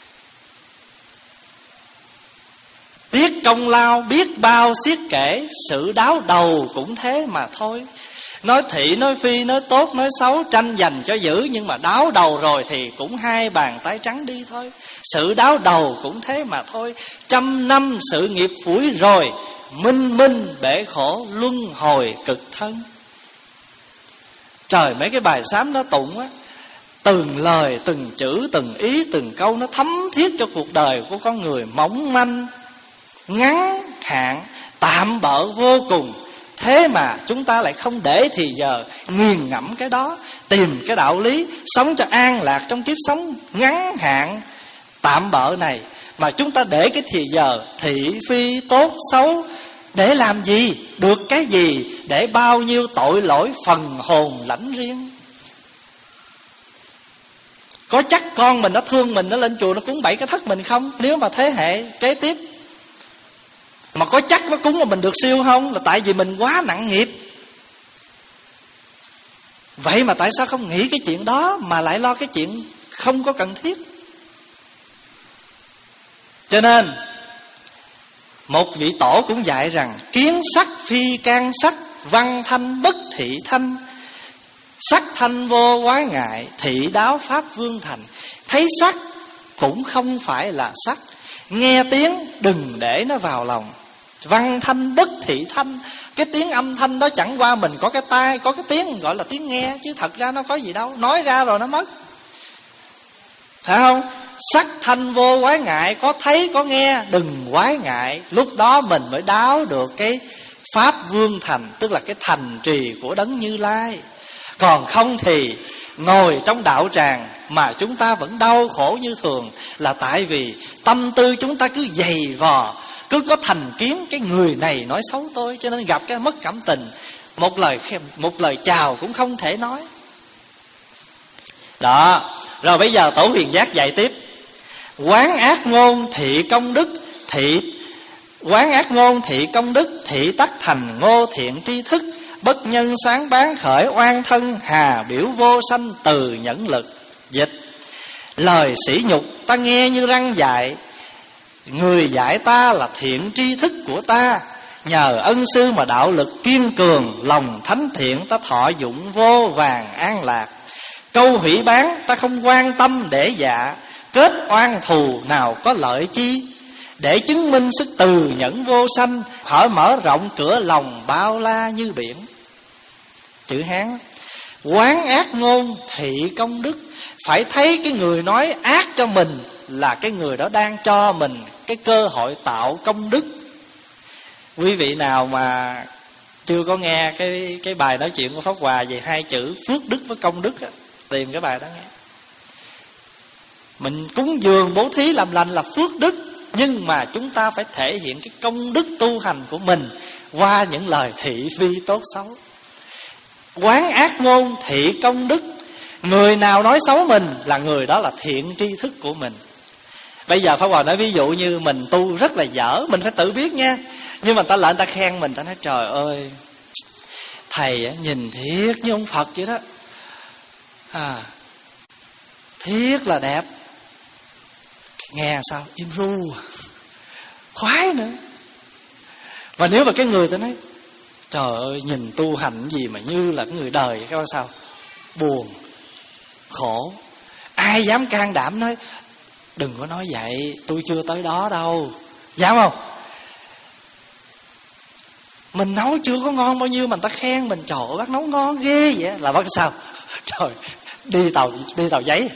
Tiếc công lao biết bao xiết kể, sự đáo đầu cũng thế mà thôi. Nói thị, nói phi, nói tốt, nói xấu, tranh giành cho giữ, nhưng mà đáo đầu rồi thì cũng hai bàn tay trắng đi thôi. Sự đáo đầu cũng thế mà thôi. Trăm năm sự nghiệp phủi rồi, minh minh bể khổ luân hồi cực thân. Trời, mấy cái bài sám đó tụng á, từng lời, từng chữ, từng ý, từng câu nó thấm thiết cho cuộc đời của con người mỏng manh, ngắn hạn, tạm bợ vô cùng. Thế mà chúng ta lại không để thì giờ nghiền ngẫm cái đó, tìm cái đạo lý, sống cho an lạc trong kiếp sống ngắn hạn, tạm bợ này. Mà chúng ta để cái thì giờ thị phi tốt xấu để làm gì? Được cái gì? Để bao nhiêu tội lỗi phần hồn lãnh riêng. Có chắc con mình nó thương mình, nó lên chùa nó cúng bảy cái thất mình không? Nếu mà thế hệ kế tiếp mà có chắc nó cúng mà mình được siêu không? Là tại vì mình quá nặng nghiệp. Vậy mà tại sao không nghĩ cái chuyện đó mà lại lo cái chuyện không có cần thiết? Cho nên một vị tổ cũng dạy rằng: kiến sắc phi can sắc, văn thanh bất thị thanh. Sắc thanh vô quái ngại, thị đáo pháp vương thành. Thấy sắc cũng không phải là sắc, nghe tiếng đừng để nó vào lòng. Văn thanh bất thị thanh, cái tiếng âm thanh đó chẳng qua mình có cái tai, có cái tiếng gọi là tiếng nghe, chứ thật ra nó có gì đâu, nói ra rồi nó mất. Phải không? Sắc thanh vô quái ngại, có thấy có nghe đừng quái ngại. Lúc đó mình mới đáo được cái pháp vương thành, tức là cái thành trì của Đấng Như Lai. Còn không thì ngồi trong đạo tràng mà chúng ta vẫn đau khổ như thường, là tại vì tâm tư chúng ta cứ dày vò, cứ có thành kiến cái người này nói xấu tôi, cho nên gặp cái mất cảm tình, một lời một lời chào cũng không thể nói. Đó. Rồi bây giờ Tổ Huyền Giác dạy tiếp: quán ác ngôn thị công đức, thị quán ác ngôn thị công đức, thị tắc thành ngô thiện tri thức. Bất nhân sáng bán khởi oan thân, hà biểu vô sanh từ nhẫn lực. Dịch: lời sỉ nhục ta nghe như răng dại, người dạy ta là thiện tri thức của ta. Nhờ ân sư mà đạo lực kiên cường, lòng thánh thiện ta thọ dụng vô vàng an lạc. Câu hủy bán ta không quan tâm để dạ, kết oan thù nào có lợi chi. để chứng minh sức từ nhẫn vô sanh, hở mở rộng cửa lòng bao la như biển. Chữ Hán: quán ác ngôn thị công đức. Phải thấy cái người nói ác cho mình là cái người đó đang cho mình cái cơ hội tạo công đức. Quý vị nào mà chưa có nghe cái cái bài nói chuyện của Pháp Hòa về hai chữ phước đức với công đức á, tìm cái bài đó nghe. Mình cúng dường bố thí làm lành là phước đức, nhưng mà chúng ta phải thể hiện cái công đức tu hành của mình qua những lời thị phi tốt xấu. Quán ác ngôn thị công đức. Người nào nói xấu mình là người đó là thiện tri thức của mình. Bây giờ Pháp Hòa nói ví dụ như mình tu rất là dở, mình phải tự biết nha. Nhưng mà ta lại người ta khen mình, ta nói trời ơi, thầy nhìn thiết như ông Phật vậy đó, à, thiết là đẹp. Nghe sao im ru, khoái nữa. Và nếu mà cái người ta nói trời ơi, nhìn tu hành gì mà như là cái người đời, cái sao buồn, khổ. Ai dám can đảm nói đừng có nói vậy, tôi chưa tới đó đâu. Dám không? Mình nấu chưa có ngon bao nhiêu mà người ta khen mình, trời ơi bác nấu ngon ghê vậy, là bác sao? Trời, đi tàu đi tàu giấy.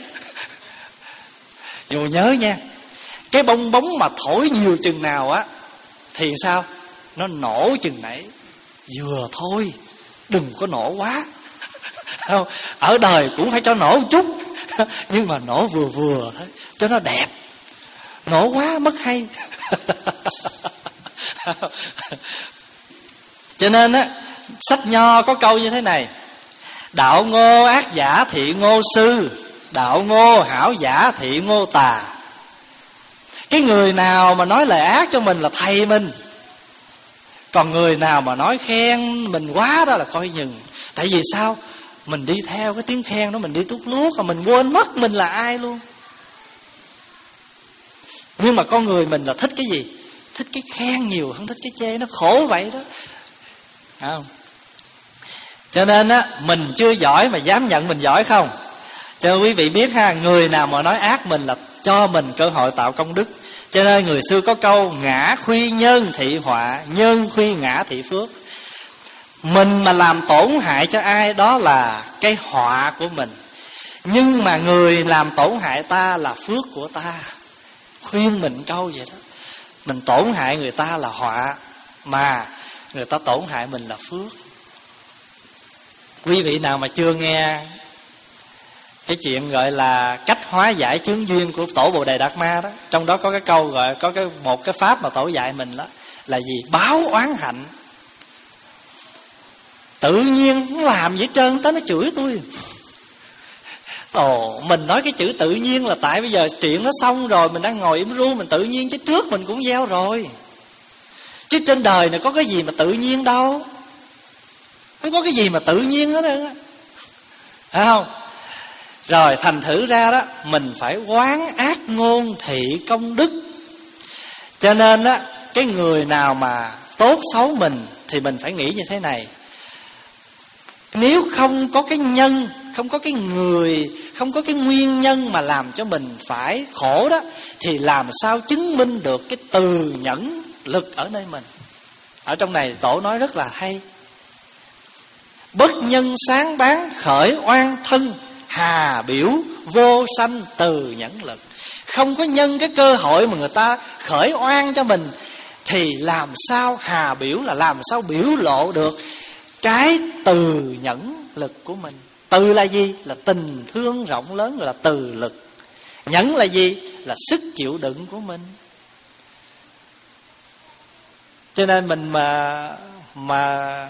Dù nhớ nha, cái bong bóng mà thổi nhiều chừng nào á thì sao? Nó nổ chừng nãy. Vừa thôi, đừng có nổ quá. Không, ở đời cũng phải cho nổ một chút, nhưng mà nổ vừa vừa thôi, cho nó đẹp. Nổ quá mất hay. Cho nên á, sách Nho có câu như thế này: đạo ngô ác giả thị ngô sư, đạo ngô hảo giả thị ngô tà. Cái người nào mà nói lời ác cho mình là thầy mình, còn người nào mà nói khen mình quá đó là coi nhừng. Tại vì sao? Mình đi theo cái tiếng khen đó, mình đi tút luốt, rồi mình quên mất mình là ai luôn. Nhưng mà con người mình là thích cái gì? Thích cái khen nhiều hơn thích cái chê. Nó khổ vậy đó, phải không? Cho nên á, mình chưa giỏi mà dám nhận mình giỏi không? Cho nên quý vị biết ha, người nào mà nói ác mình là cho mình cơ hội tạo công đức. Cho nên người xưa có câu ngã khuy nhân thị họa, nhân khuy ngã thị phước. Mình mà làm tổn hại cho ai đó là cái họa của mình, nhưng mà người làm tổn hại ta là phước của ta. Khuyên mình câu vậy đó. Mình tổn hại người ta là họa, mà người ta tổn hại mình là phước. Quý vị nào mà chưa nghe cái chuyện gọi là cách hóa giải chướng duyên của Tổ Bồ Đề Đạt Ma đó, trong đó có cái câu gọi, có cái một cái pháp mà Tổ dạy mình đó là gì? Báo oán hạnh. Tự nhiên nó làm vậy trơn, tới nó chửi tôi. Ồ, mình nói cái chữ tự nhiên là tại bây giờ chuyện nó xong rồi, mình đang ngồi im ru, mình tự nhiên, chứ trước mình cũng gieo rồi. Chứ trên đời này có cái gì mà tự nhiên đâu, không có cái gì mà tự nhiên hết đó, phải không? Rồi thành thử ra đó, mình phải quán ác ngôn thị công đức. Cho nên á, cái người nào mà tốt xấu mình thì mình phải nghĩ như thế này: nếu không có cái nhân, không có cái người, không có cái nguyên nhân mà làm cho mình phải khổ đó, thì làm sao chứng minh được cái từ nhẫn lực ở nơi mình? Ở trong này Tổ nói rất là hay: bất nhân sáng bán khởi oan thân, hà biểu vô sanh từ nhẫn lực. Không có nhân cái cơ hội mà người ta khởi oan cho mình, thì làm sao hà biểu, là làm sao biểu lộ được cái từ nhẫn lực của mình. Từ là gì? Là tình thương rộng lớn, là từ lực. Nhẫn là gì? Là sức chịu đựng của mình. Cho nên mình mà mà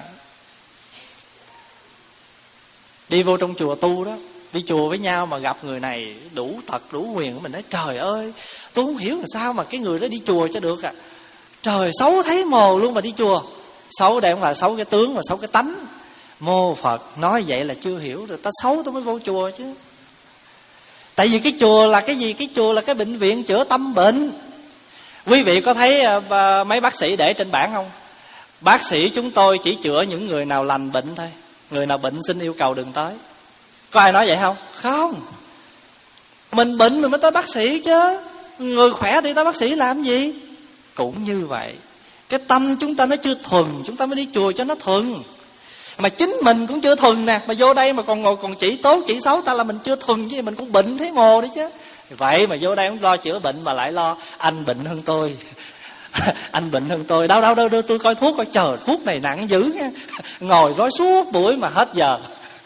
đi vô trong chùa tu đó, đi chùa với nhau mà gặp người này đủ tật đủ quyền, mình nói trời ơi, tôi không hiểu là sao mà cái người đó đi chùa cho được à. Trời, xấu thấy mồ luôn mà đi chùa. Xấu đây không phải xấu cái tướng mà xấu cái tánh. Mô Phật nói vậy là chưa hiểu rồi, ta xấu tôi mới vô chùa chứ. Tại vì cái chùa là cái gì? Cái chùa là cái bệnh viện chữa tâm bệnh. Quý vị có thấy uh, mấy bác sĩ để trên bảng không? Bác sĩ chúng tôi chỉ chữa những người nào lành bệnh thôi. Người nào bệnh xin yêu cầu đừng tới. Có ai nói vậy không? Không. Mình bệnh mình mới tới bác sĩ chứ. Người khỏe thì tới bác sĩ làm gì? cũng như vậy. Cái tâm chúng ta nó chưa thuần, chúng ta mới đi chùa cho nó thuần. Mà chính mình cũng chưa thuần nè, mà vô đây mà còn ngồi còn chỉ tốt chỉ xấu ta là mình chưa thuần chứ, mình cũng bệnh thấy mồ đấy chứ. Vậy mà vô đây không lo chữa bệnh mà lại lo anh bệnh hơn tôi. Anh bệnh hơn tôi, đâu đâu đâu đưa tôi coi thuốc coi, trời thuốc này nặng dữ nha. Ngồi gói suốt buổi mà hết giờ.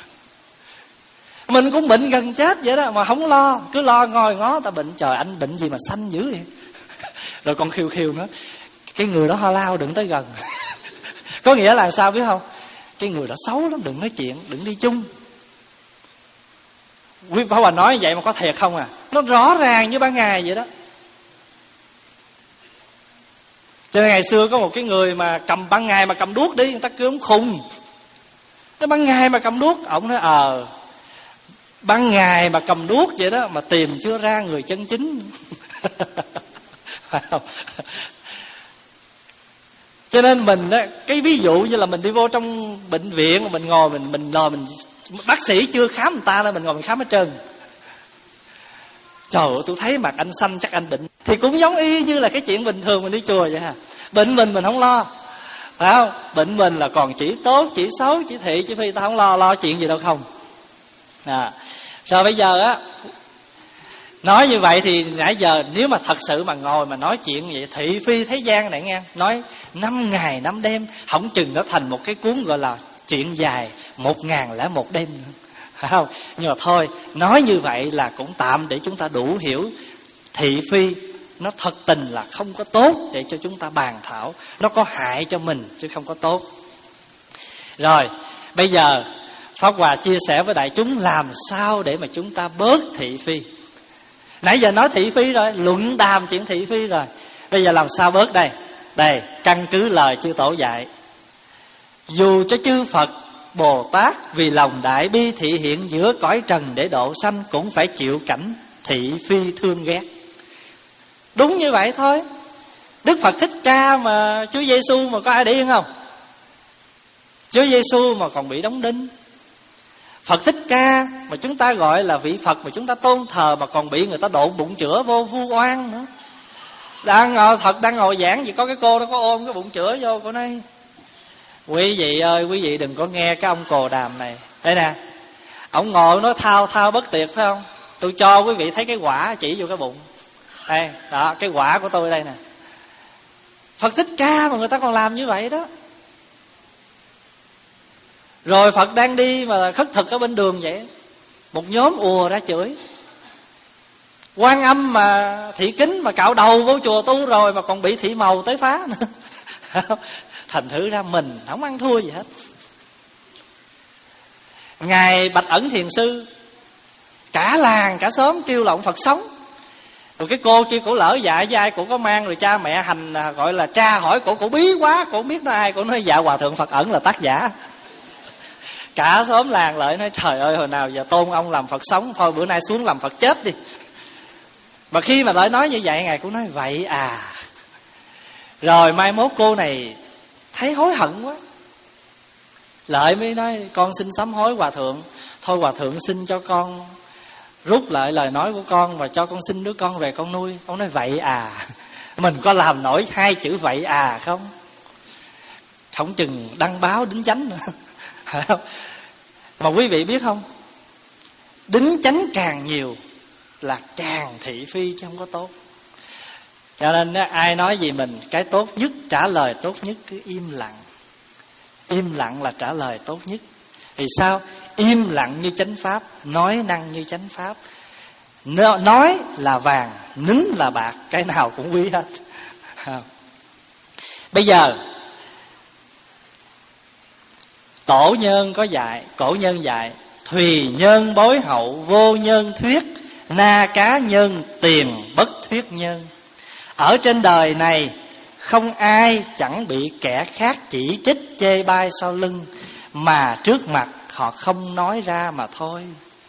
Mình cũng bệnh gần chết vậy đó mà không lo, cứ lo ngồi ngó ta bệnh, trời anh bệnh gì mà xanh dữ vậy. Rồi còn khiêu khiêu nữa, cái người đó ho lao đừng tới gần. Có nghĩa là sao biết không? Cái người đó xấu lắm, đừng nói chuyện, đừng đi chung. Quý Pháp Hòa nói vậy mà có thiệt không à? Nó rõ ràng như ban ngày vậy đó. Cho nên ngày xưa có một cái người mà cầm ban ngày mà cầm đuốc đi, người ta kêu ông khùng. Cái ban ngày mà cầm đuốc, ổng nói ờ ban ngày mà cầm đuốc vậy đó mà tìm chưa ra người chân chính. Phải không? Cho nên mình đó, cái ví dụ như là mình đi vô trong bệnh viện mà mình ngồi mình mình ngồi mình bác sĩ chưa khám người ta là mình ngồi mình khám hết trơn. Trời ơi tôi thấy mặt anh xanh chắc anh bệnh. Thì cũng giống y như là cái chuyện bình thường mình đi chùa vậy ha. Bệnh mình mình không lo, phải không? Bệnh mình là còn chỉ tốt, chỉ xấu, chỉ thị, chỉ phi, ta không lo, lo chuyện gì đâu không. À, rồi bây giờ á, nói như vậy thì nãy giờ nếu mà thật sự mà ngồi mà nói chuyện vậy thị phi thế gian này nghe, nói năm ngày năm đêm, không chừng nó thành một cái cuốn gọi là chuyện dài một ngàn lẻ một đêm nữa, phải không? Nhưng mà thôi, nói như vậy là cũng tạm để chúng ta đủ hiểu thị phi nó thật tình là không có tốt để cho chúng ta bàn thảo, nó có hại cho mình chứ không có tốt. Rồi bây giờ Pháp Hòa chia sẻ với đại chúng làm sao để mà chúng ta bớt thị phi. Nãy giờ nói thị phi rồi, luận đàm chuyện thị phi rồi, bây giờ làm sao bớt đây? Đây, căn cứ lời chư tổ dạy. Dù cho chư Phật Bồ Tát vì lòng đại bi thị hiện giữa cõi trần để độ sanh, cũng phải chịu cảnh thị phi thương ghét. Đúng như vậy thôi. Đức Phật Thích Ca mà Chúa Giêsu mà có ai để yên không? Chúa Giêsu mà còn bị đóng đinh. Phật Thích Ca mà chúng ta gọi là vị Phật mà chúng ta tôn thờ mà còn bị người ta độn bụng chữa vô vu oan nữa. Đang ngồi thật đang ngồi giảng gì có cái cô đó có ôm cái bụng chữa vô cô nói: quý vị ơi, quý vị đừng có nghe cái ông Cồ Đàm này. Đây nè, ông ngồi nói thao thao bất tuyệt phải không? Tôi cho quý vị thấy cái quả chỉ vô cái bụng. Đây, đó, cái quả của tôi đây nè. Phật Thích Ca mà người ta còn làm như vậy đó. Rồi Phật đang đi mà khất thực ở bên đường vậy, một nhóm ùa ra chửi. Quan Âm mà thị kính mà cạo đầu vô chùa tu rồi mà còn bị thị màu tới phá nữa. Thành thử ra mình không ăn thua gì hết. Ngài Bạch Ẩn Thiền Sư, cả làng cả xóm kêu là ông Phật sống. Rồi cái cô kia cổ lỡ dạy với ai cổ có mang, rồi cha mẹ hành gọi là tra hỏi cổ, cổ bí quá, cổ biết nói ai, cổ nói dạ Hòa Thượng Phật Ẩn là tác giả. Cả xóm làng lại nói trời ơi hồi nào giờ tôn ông làm Phật sống, thôi bữa nay xuống làm Phật chết đi. Mà khi mà lại nói như vậy, Ngài cũng nói vậy à. Rồi mai mốt cô này thấy hối hận quá, lại mới nói con xin sám hối Hòa Thượng. Thôi Hòa Thượng xin cho con rút lại lời nói của con và cho con xin đứa con về con nuôi. Ông nói vậy à. Mình có làm nổi hai chữ vậy à không? Không chừng đăng báo đính chánh nữa. Mà quý vị biết không, đính chánh càng nhiều là càng thị phi chứ không có tốt. Cho nên ai nói gì mình, cái tốt nhất, trả lời tốt nhất cứ im lặng. Im lặng là trả lời tốt nhất. Vì sao? Im lặng như chánh pháp, nói năng như chánh pháp. Nói là vàng, nín là bạc, cái nào cũng quý hết. Bây giờ tổ nhân có dạy, cổ nhân dạy: thùy nhân bối hậu, vô nhân thuyết, na cá nhân tiền bất thuyết nhân. Ở trên đời này không ai chẳng bị kẻ khác chỉ trích chê bai sau lưng, mà trước mặt họ không nói ra mà thôi.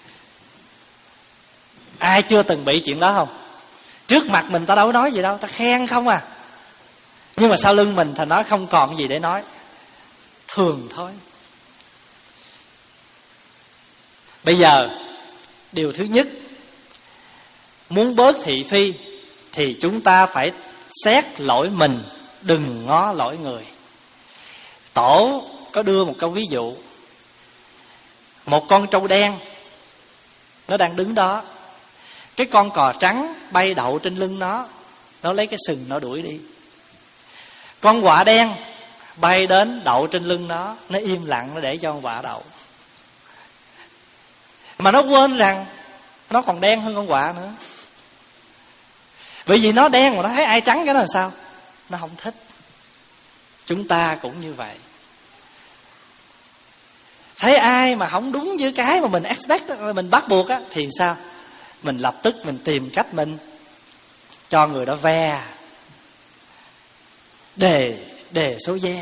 Ai chưa từng bị chuyện đó không? Trước mặt mình ta đâu có nói gì đâu, ta khen không à. Nhưng mà sau lưng mình thì nói không còn gì để nói, thường thôi. Bây giờ điều thứ nhất, muốn bớt thị phi thì chúng ta phải xét lỗi mình, đừng ngó lỗi người. Tổ có đưa một câu ví dụ. Một con trâu đen nó đang đứng đó, cái con cò trắng bay đậu trên lưng nó, nó lấy cái sừng nó đuổi đi. Con quạ đen bay đến đậu trên lưng nó, nó im lặng, nó để cho con quạ đậu. Mà nó quên rằng nó còn đen hơn con quạ nữa. Bởi vì nó đen mà nó thấy ai trắng cái nó làm sao? Nó không thích. Chúng ta cũng như vậy. Thấy ai mà không đúng với cái mà mình expect, mình bắt buộc á, thì sao? Mình lập tức mình tìm cách mình cho người đó ve, đề đề số ve.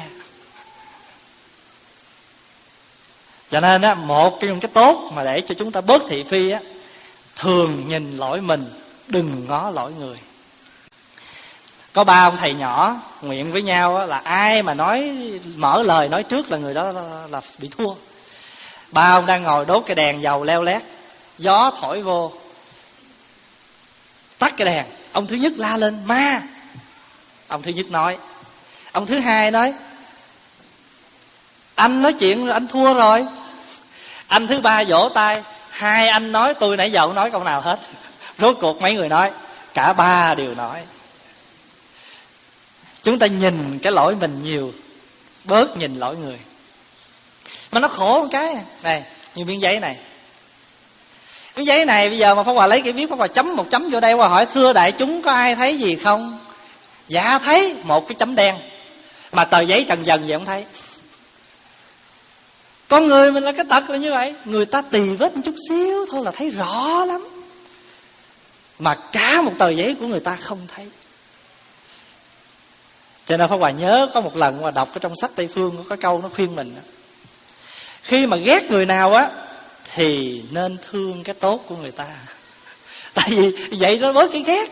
Cho nên á, một trong những cái tốt mà để cho chúng ta bớt thị phi á, thường nhìn lỗi mình, đừng ngó lỗi người. Có ba ông thầy nhỏ nguyện với nhau á, là ai mà nói mở lời nói trước là người đó là, là bị thua. Ba ông đang ngồi đốt cái đèn dầu leo lét, gió thổi vô, tắt cái đèn. Ông thứ nhất la lên ma. Ông thứ nhất nói. Ông thứ hai nói anh nói chuyện rồi, anh thua rồi. Anh thứ ba vỗ tay. Hai anh nói, tôi nãy giờ không nói câu nào hết. Rốt cuộc mấy người nói? Cả ba đều nói. Chúng ta nhìn cái lỗi mình nhiều, bớt nhìn lỗi người. Mà nó khổ một cái này, như miếng giấy này. Miếng giấy này bây giờ mà Pháp Hòa lấy cái viết, Pháp Hòa chấm một chấm vô đây, Hòa hỏi thưa đại chúng có ai thấy gì không? Dạ thấy, một cái chấm đen. Mà tờ giấy trần dần vậy không thấy. Con người mình là cái tật là như vậy. Người ta tì vết một chút xíu thôi là thấy rõ lắm, mà cả một tờ giấy của người ta không thấy. Cho nên Pháp Hòa nhớ có một lần mà đọc ở trong sách Tây Phương, có câu nó khuyên mình: khi mà ghét người nào á thì nên thương cái tốt của người ta. Tại vì vậy nó bớt cái ghét.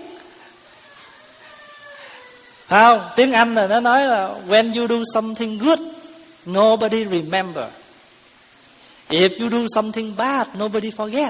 Không, tiếng Anh là nó nói là when you do something good, nobody remember. If you do something bad, nobody forget.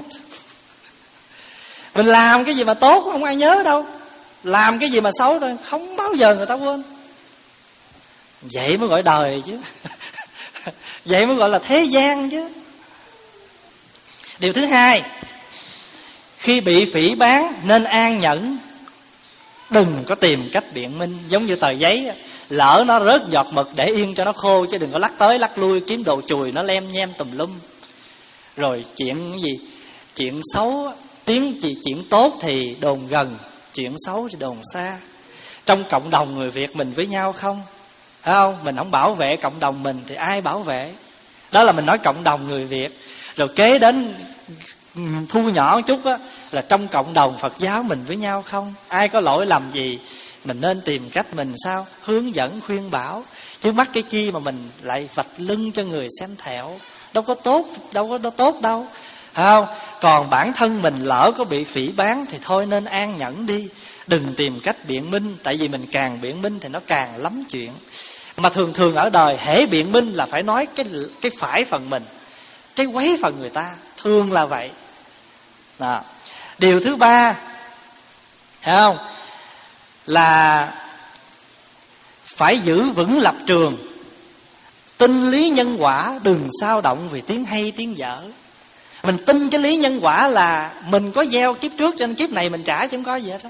Mình làm cái gì mà tốt không ai nhớ đâu. Làm cái gì mà xấu thôi không bao giờ người ta quên. Vậy mới gọi đời chứ. Vậy mới gọi là thế gian chứ. Điều thứ hai, khi bị phỉ báng nên an nhẫn, đừng có tìm cách biện minh. Giống như tờ giấy, lỡ nó rớt giọt mực để yên cho nó khô, chứ đừng có lắc tới lắc lui kiếm đồ chùi nó lem nhem tùm lum. Rồi chuyện cái gì, chuyện xấu, tiếng gì chuyện tốt thì đồn gần, chuyện xấu thì đồn xa. Trong cộng đồng người Việt mình với nhau không, phải không? Mình không bảo vệ cộng đồng mình thì ai bảo vệ? Đó là mình nói cộng đồng người Việt. Rồi kế đến thu nhỏ một chút á, là trong cộng đồng Phật giáo mình với nhau không? Ai có lỗi lầm gì mình nên tìm cách mình sao hướng dẫn khuyên bảo. Chứ mắc cái chi mà mình lại vạch lưng cho người xem thẹo, đâu có tốt, đâu có đâu tốt đâu, không? Còn bản thân mình lỡ có bị phỉ báng thì thôi nên an nhẫn đi, đừng tìm cách biện minh. Tại vì mình càng biện minh thì nó càng lắm chuyện. Mà thường thường ở đời hễ biện minh là phải nói cái cái phải phần mình, cái quấy phần người ta, thường là vậy. Đó. Điều thứ ba, thấy không, là phải giữ vững lập trường, tin lý nhân quả, đừng xao động vì tiếng hay tiếng dở. Mình tin cái lý nhân quả là mình có gieo kiếp trước cho nên kiếp này mình trả, chứ không có gì hết đó.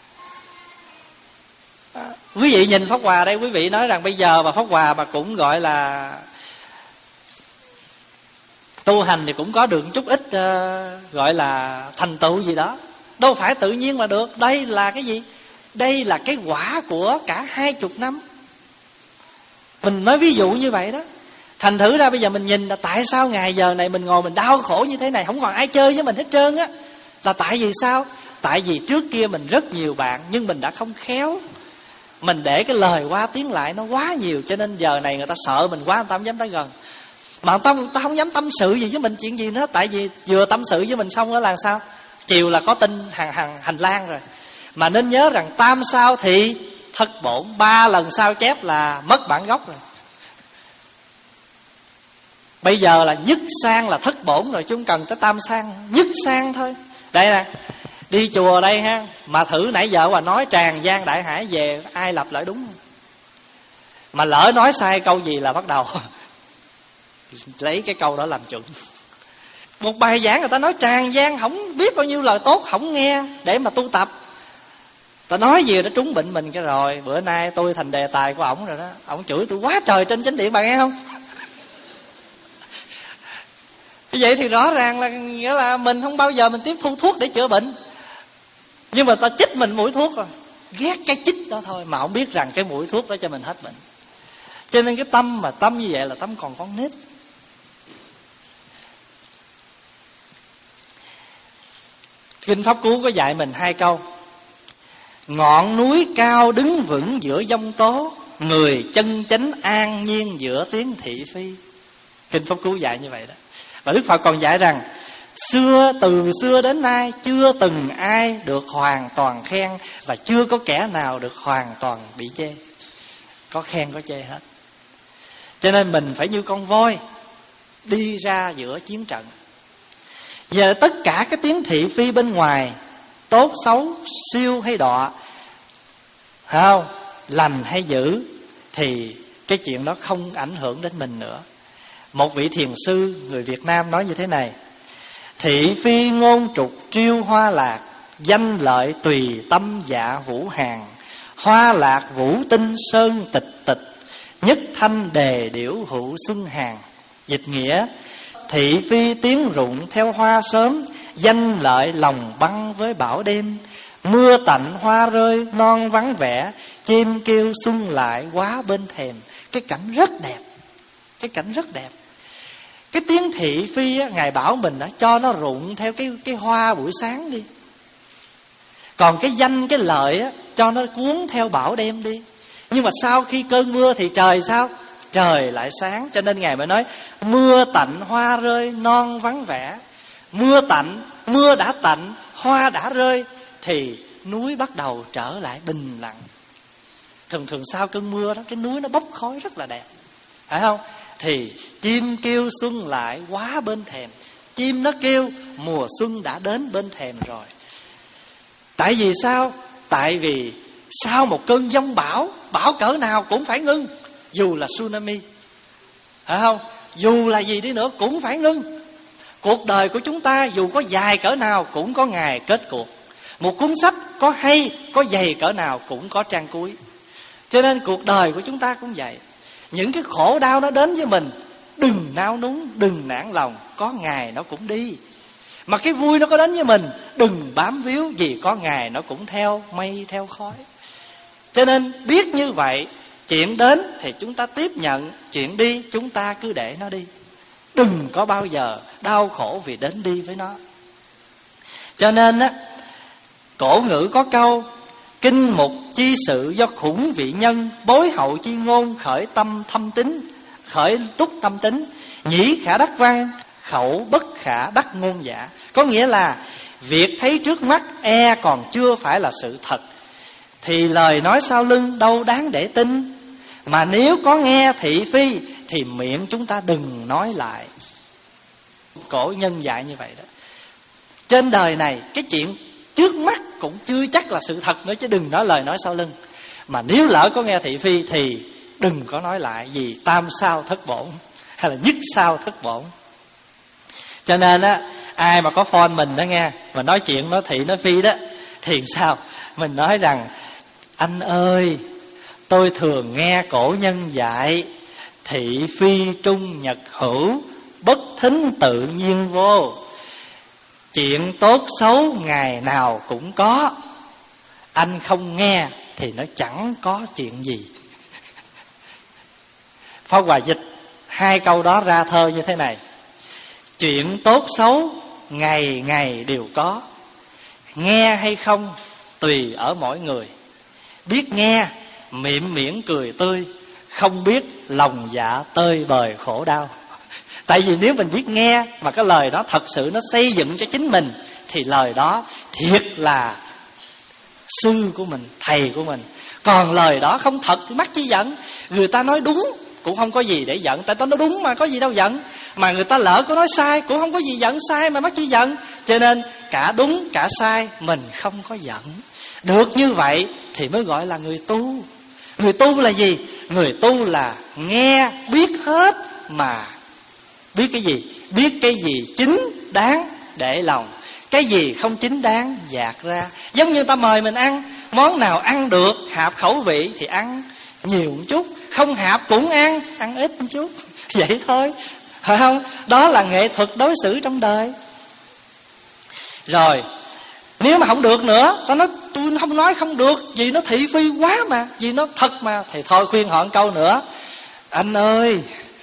À, quý vị nhìn Pháp Hòa đây, quý vị nói rằng bây giờ mà Pháp Hòa mà cũng gọi là tu hành thì cũng có được chút ít uh, gọi là thành tựu gì đó, đâu phải tự nhiên mà được. Đây là cái gì? Đây là cái quả của cả hai chục năm. Mình nói ví dụ như vậy đó. Thành thử ra bây giờ mình nhìn là tại sao ngày giờ này mình ngồi mình đau khổ như thế này, không còn ai chơi với mình hết trơn á. Là tại vì sao? Tại vì trước kia mình rất nhiều bạn, nhưng mình đã không khéo, mình để cái lời qua tiếng lại nó quá nhiều, cho nên giờ này người ta sợ mình quá, người ta không dám tới gần. Mà người ta, người ta không dám tâm sự gì với mình chuyện gì nữa. Tại vì vừa tâm sự với mình xong đó là sao? Chiều là có tin hàng hàng hành lang rồi. Mà nên nhớ rằng tam sao thì thất bổn, ba lần sao chép là mất bản gốc rồi. Bây giờ là nhất sang là thất bổn rồi, chứ không cần tới tam sang, nhất sang thôi. Đây nè, Đi chùa đây ha, mà thử nãy giờ Hòa nói tràn gian đại hải về, ai lặp lại đúng không? Mà lỡ nói sai câu gì là bắt đầu lấy cái câu đó làm chuẩn. Một bài giảng người ta nói tràn gian, không biết bao nhiêu lời tốt, không nghe để mà tu tập. Ta nói gì nó trúng bệnh mình cái rồi. Bữa nay tôi thành đề tài của ổng rồi đó. Ổng chửi tôi quá trời trên chánh điện, bạn nghe không? Vậy thì rõ ràng là nghĩa là mình không bao giờ mình tiếp thu thuốc để chữa bệnh, nhưng mà ta chích mình mũi thuốc rồi, ghét cái chích đó thôi, mà không biết rằng cái mũi thuốc đó cho mình hết bệnh. Cho nên cái tâm mà tâm như vậy là tâm còn con nít. Kinh Pháp Cú có dạy mình hai câu: ngọn núi cao đứng vững giữa giông tố, người chân chánh an nhiên giữa tiếng thị phi. Kinh Pháp Cú dạy như vậy đó. Và Đức Phật còn dạy rằng xưa từ xưa đến nay chưa từng ai được hoàn toàn khen, và chưa có kẻ nào được hoàn toàn bị chê. Có khen có chê hết. Cho nên mình phải như con voi đi ra giữa chiến trận. Giờ tất cả cái tiếng thị phi bên ngoài, tốt xấu, siêu hay đọa, phải không, lành hay dữ, thì cái chuyện đó không ảnh hưởng đến mình nữa. Một vị thiền sư người Việt Nam nói như thế này: thị phi ngôn trục triêu hoa lạc, danh lợi tùy tâm dạ vũ hàng. Hoa lạc vũ tinh sơn tịch tịch, nhất thanh đề điểu hữu xuân hàng. Dịch nghĩa: thị phi tiếng rụng theo hoa sớm, danh lợi lòng băng với bão đêm. Mưa tạnh hoa rơi non vắng vẻ, chim kêu xuân lại quá bên thềm. Cái cảnh rất đẹp, cái cảnh rất đẹp. Cái tiếng thị phi á, Ngài bảo mình đã cho nó rụng theo cái, cái hoa buổi sáng đi. Còn cái danh, cái lợi á, cho nó cuốn theo bão đêm đi. Nhưng mà sau khi cơn mưa thì trời sao? Trời lại sáng. Cho nên Ngài mới nói mưa tạnh hoa rơi non vắng vẻ. Mưa tạnh, mưa đã tạnh, hoa đã rơi, thì núi bắt đầu trở lại bình lặng. Thường thường sau cơn mưa đó, cái núi nó bốc khói rất là đẹp, phải không? Thì chim kêu xuân lại quá bên thềm. Chim nó kêu mùa xuân đã đến bên thềm rồi. Tại vì sao? Tại vì sau một cơn giông bão, bão cỡ nào cũng phải ngưng. Dù là tsunami, phải không? Dù là gì đi nữa cũng phải ngưng. Cuộc đời của chúng ta dù có dài cỡ nào cũng có ngày kết cuộc. Một cuốn sách có hay, có dày cỡ nào cũng có trang cuối. Cho nên cuộc đời của chúng ta cũng vậy. Những cái khổ đau nó đến với mình, đừng nao núng, đừng nản lòng, có ngày nó cũng đi. Mà cái vui nó có đến với mình, đừng bám víu, vì có ngày nó cũng theo mây theo khói. Cho nên biết như vậy, chuyện đến thì chúng ta tiếp nhận, chuyện đi chúng ta cứ để nó đi. Đừng có bao giờ đau khổ vì đến đi với nó. Cho nên á, cổ ngữ có câu: kinh mục chi sự do khủng vị nhân, bối hậu chi ngôn khởi tâm thâm tính, khởi túc tâm tính, nhĩ khả đắc văn, khẩu bất khả đắc ngôn giả. Có nghĩa là việc thấy trước mắt e còn chưa phải là sự thật, thì lời nói sau lưng đâu đáng để tin. Mà nếu có nghe thị phi thì miệng chúng ta đừng nói lại. Cổ nhân dạy như vậy đó. Trên đời này cái chuyện trước mắt cũng chưa chắc là sự thật nữa, chứ đừng nói lời nói sau lưng. Mà nếu lỡ có nghe thị phi thì đừng có nói lại, vì tam sao thất bổn, hay là nhất sao thất bổn. Cho nên á, ai mà có phone mình đó nghe, mà nói chuyện nói thị nói phi đó, thì sao? Mình nói rằng: anh ơi, tôi thường nghe cổ nhân dạy thị phi trung nhật hữu, bất thính tự nhiên vô. Chuyện tốt xấu ngày nào cũng có, anh không nghe thì nó chẳng có chuyện gì. Pháp Hòa dịch hai câu đó ra thơ như thế này: chuyện tốt xấu ngày ngày đều có, nghe hay không tùy ở mỗi người. Biết nghe miệng miễn cười tươi, không biết lòng dạ tơi bời khổ đau. Tại vì nếu mình biết nghe mà cái lời đó thật sự nó xây dựng cho chính mình, thì lời đó thiệt là sư của mình, thầy của mình. Còn lời đó không thật thì mắc chi giận. Người ta nói đúng cũng không có gì để giận, tại tao nói đúng mà, có gì đâu giận. Mà người ta lỡ có nói sai cũng không có gì giận, sai mà mắc chi giận. Cho nên cả đúng cả sai mình không có giận. Được như vậy thì mới gọi là người tu. Người tu là gì? Người tu là nghe biết hết mà biết cái gì? Biết cái gì chính đáng để lòng, cái gì không chính đáng dạt ra. Giống như ta mời mình ăn, món nào ăn được, hợp khẩu vị thì ăn nhiều một chút, không hợp cũng ăn, ăn ít một chút. Vậy thôi, phải không? Đó là nghệ thuật đối xử trong đời. Rồi nếu mà không được nữa, ta nói tôi không nói không được, vì nó thị phi quá mà, vì nó thật mà, thì thôi khuyên họ một câu nữa. Anh ơi,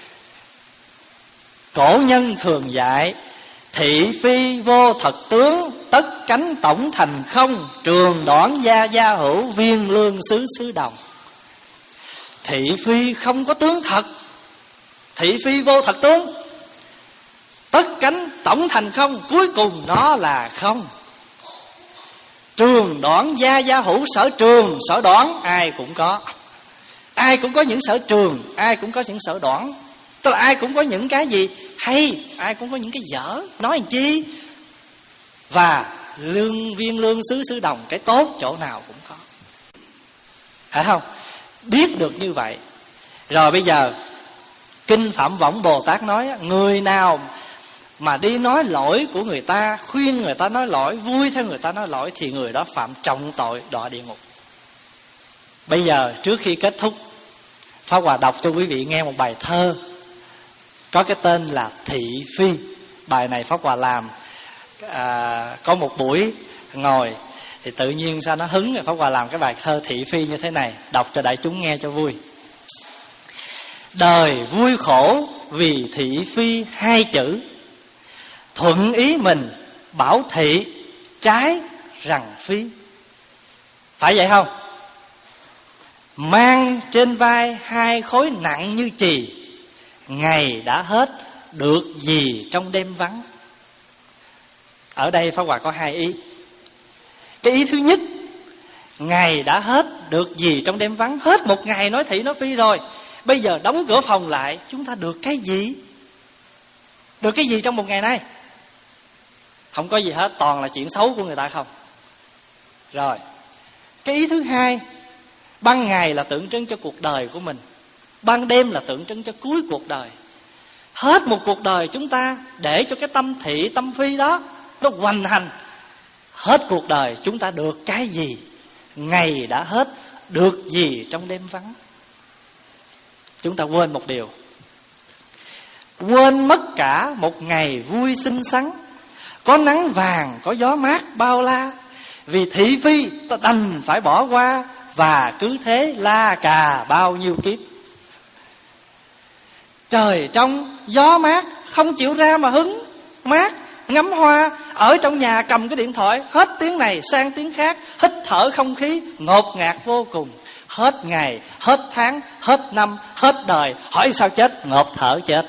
cổ nhân thường dạy thị phi vô thật tướng, tất cánh tổng thành không, trường đoản gia gia hữu, viên lương xứ xứ đồng. Thị phi không có tướng thật, thị phi vô thật tướng, tất cánh tổng thành không, cuối cùng nó là không. Trường đoản gia gia hữu, sở trường sở đoản ai cũng có, ai cũng có những sở trường, ai cũng có những sở đoản. Tức là ai cũng có những cái gì hay, ai cũng có những cái dở, nói làm chi. Và lương viên lương xứ xứ đồng, cái tốt chỗ nào cũng có, phải không? Biết được như vậy. Rồi bây giờ Kinh Phạm Võng Bồ Tát nói, người nào mà đi nói lỗi của người ta, khuyên người ta nói lỗi, vui theo người ta nói lỗi, thì người đó phạm trọng tội đọa địa ngục. Bây giờ trước khi kết thúc, Pháp Hòa đọc cho quý vị nghe một bài thơ có cái tên là Thị Phi. Bài này Pháp Hòa làm à, có một buổi ngồi thì tự nhiên sao nó hứng, rồi Pháp Hòa làm cái bài thơ Thị Phi như thế này, đọc cho đại chúng nghe cho vui. Đời vui khổ vì thị phi hai chữ, thuận ý mình bảo thị, trái rằng phi. Phải vậy không? Mang trên vai hai khối nặng như chì, ngày đã hết được gì trong đêm vắng. Ở đây Pháp Hòa có hai ý. Cái ý thứ nhất, ngày đã hết được gì trong đêm vắng. Hết một ngày nói thị nói phi rồi, bây giờ đóng cửa phòng lại, chúng ta được cái gì? Được cái gì trong một ngày nay? Không có gì hết, toàn là chuyện xấu của người ta không. Rồi, cái ý thứ hai, ban ngày là tượng trưng cho cuộc đời của mình, ban đêm là tượng trưng cho cuối cuộc đời. Hết một cuộc đời chúng ta để cho cái tâm thị tâm phi đó nó hoành hành. Hết cuộc đời chúng ta được cái gì? Ngày đã hết, được gì trong đêm vắng? Chúng ta quên một điều, quên mất cả một ngày vui xinh xắn, có nắng vàng, có gió mát bao la. Vì thị phi ta đành phải bỏ qua, và cứ thế la cà bao nhiêu kiếp. Trời trong gió mát, không chịu ra mà hứng mát, ngắm hoa, ở trong nhà cầm cái điện thoại, hết tiếng này sang tiếng khác, hít thở không khí ngột ngạt vô cùng. Hết ngày, hết tháng, hết năm, hết đời, hỏi sao chết? Ngộp thở chết.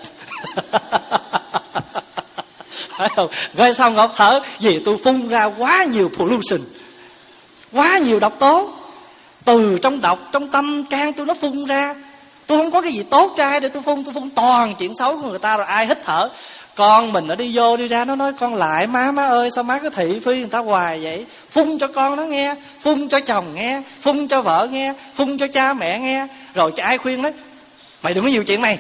Phải không? Rồi sao ngộp thở? Vì tôi phun ra quá nhiều pollution, quá nhiều độc tố. Từ trong độc, trong tâm can tôi nó phun ra. Tôi không có cái gì tốt cho ai để tôi phun. Tôi phun toàn chuyện xấu của người ta, rồi ai hít thở. Con mình nó đi vô đi ra, nó nói con lại má má ơi, sao má cứ thị phi người ta hoài vậy? Phun cho con nó nghe, phun cho chồng nghe, phun cho vợ nghe, phun cho cha mẹ nghe. Rồi cho ai khuyên nói mày đừng có nhiều chuyện này.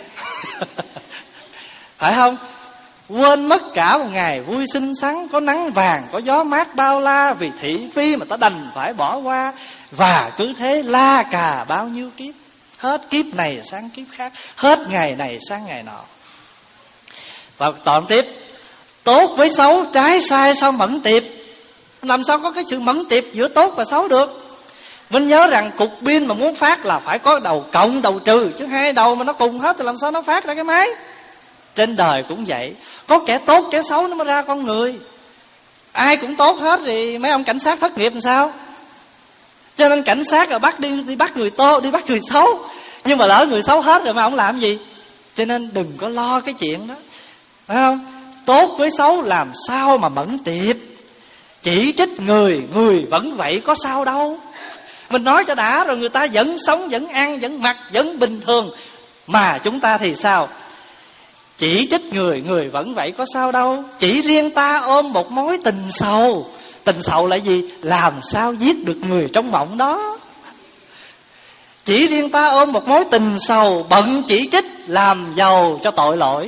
Phải không? Quên mất cả một ngày vui xinh xắn, có nắng vàng, có gió mát bao la. Vì thị phi mà ta đành phải bỏ qua, và cứ thế la cà bao nhiêu kiếp. Hết kiếp này sang kiếp khác, hết ngày này sang ngày nọ. Và tóm tiếp, tốt với xấu, trái sai sao mẫn tiệp. Làm sao có cái sự mẫn tiệp giữa tốt và xấu được? Mình nhớ rằng cục pin mà muốn phát là phải có đầu cộng đầu trừ, chứ hai đầu mà nó cùng hết thì làm sao nó phát ra cái máy. Trên đời cũng vậy, có kẻ tốt kẻ xấu nó mới ra con người. Ai cũng tốt hết thì mấy ông cảnh sát thất nghiệp làm sao? Cho nên cảnh sát rồi bắt đi đi bắt người tốt, đi bắt người xấu. Nhưng mà lỡ người xấu hết rồi mà ông làm gì? Cho nên đừng có lo cái chuyện đó, phải không? Tốt với xấu làm sao mà mẫn tiệp. Chỉ trích người, người vẫn vậy có sao đâu. Mình nói cho đã rồi người ta vẫn sống, vẫn ăn, vẫn mặc, vẫn bình thường. Mà chúng ta thì sao? Chỉ trích người, người vẫn vậy có sao đâu. Chỉ riêng ta ôm một mối tình sầu. Tình sầu là gì? Làm sao giết được người trong mộng đó. Chỉ riêng ta ôm một mối tình sầu, bận chỉ trích làm giàu cho tội lỗi.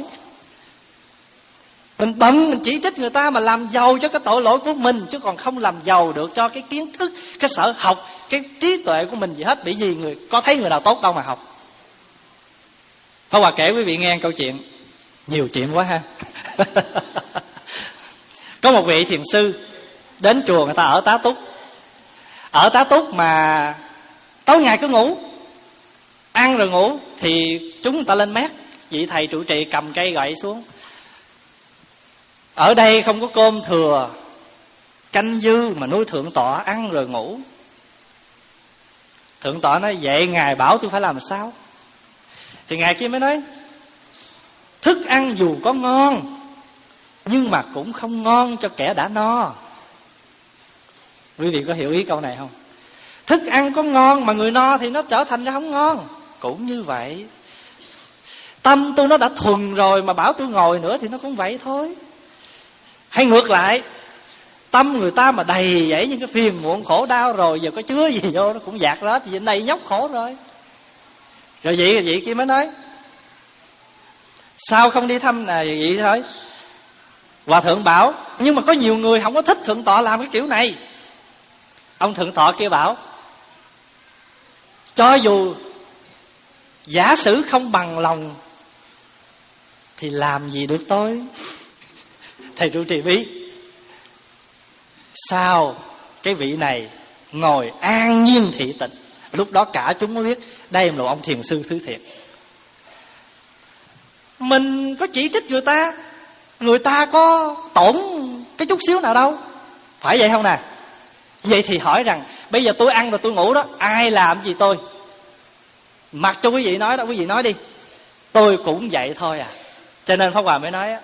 Mình bận mình chỉ trích người ta mà làm giàu cho cái tội lỗi của mình, chứ còn không làm giàu được cho cái kiến thức, cái sở học, cái trí tuệ của mình gì hết. Bởi vì người có thấy người nào tốt đâu mà học. Pháp Hòa kể quý vị nghe câu chuyện. Nhiều chuyện quá ha. Có một vị thiền sư đến chùa người ta ở tá túc. Ở tá túc mà tối ngày cứ ngủ, ăn rồi ngủ. Thì chúng người ta lên mét, vị thầy trụ trì cầm cây gậy xuống. Ở đây không có cơm thừa, canh dư mà nuôi thượng tọa ăn rồi ngủ. Thượng tọa nói vậy ngài bảo tôi phải làm sao? Thì ngài kia mới nói thức ăn dù có ngon nhưng mà cũng không ngon cho kẻ đã no. Quý vị có hiểu ý câu này không? Thức ăn có ngon mà người no thì nó trở thành ra không ngon. Cũng như vậy, tâm tôi nó đã thuần rồi mà bảo tôi ngồi nữa thì nó cũng vậy thôi. Hay ngược lại, tâm người ta mà đầy vậy những cái phiền muộn khổ đau rồi, giờ có chứa gì vô nó cũng dạt ra, thì vậy này nhóc khổ rồi. Rồi vậy vậy kia mới nói sao không đi thăm là vậy thôi. Hòa thượng bảo nhưng mà có nhiều người không có thích thượng tọa làm cái kiểu này. Ông thượng tọa kia bảo cho dù giả sử không bằng lòng thì làm gì được tôi. Thầy trụ trì bí sao cái vị này ngồi an nhiên thị tịnh. Lúc đó cả chúng mới biết đây là một ông thiền sư thứ thiệt. Mình có chỉ trích người ta, người ta có tổn cái chút xíu nào đâu, phải vậy không nè? Vậy thì hỏi rằng bây giờ tôi ăn rồi tôi ngủ đó, ai làm gì tôi? Mặc cho quý vị nói đó, quý vị nói đi. Tôi cũng vậy thôi à. Cho nên Pháp Hòa mới nói á,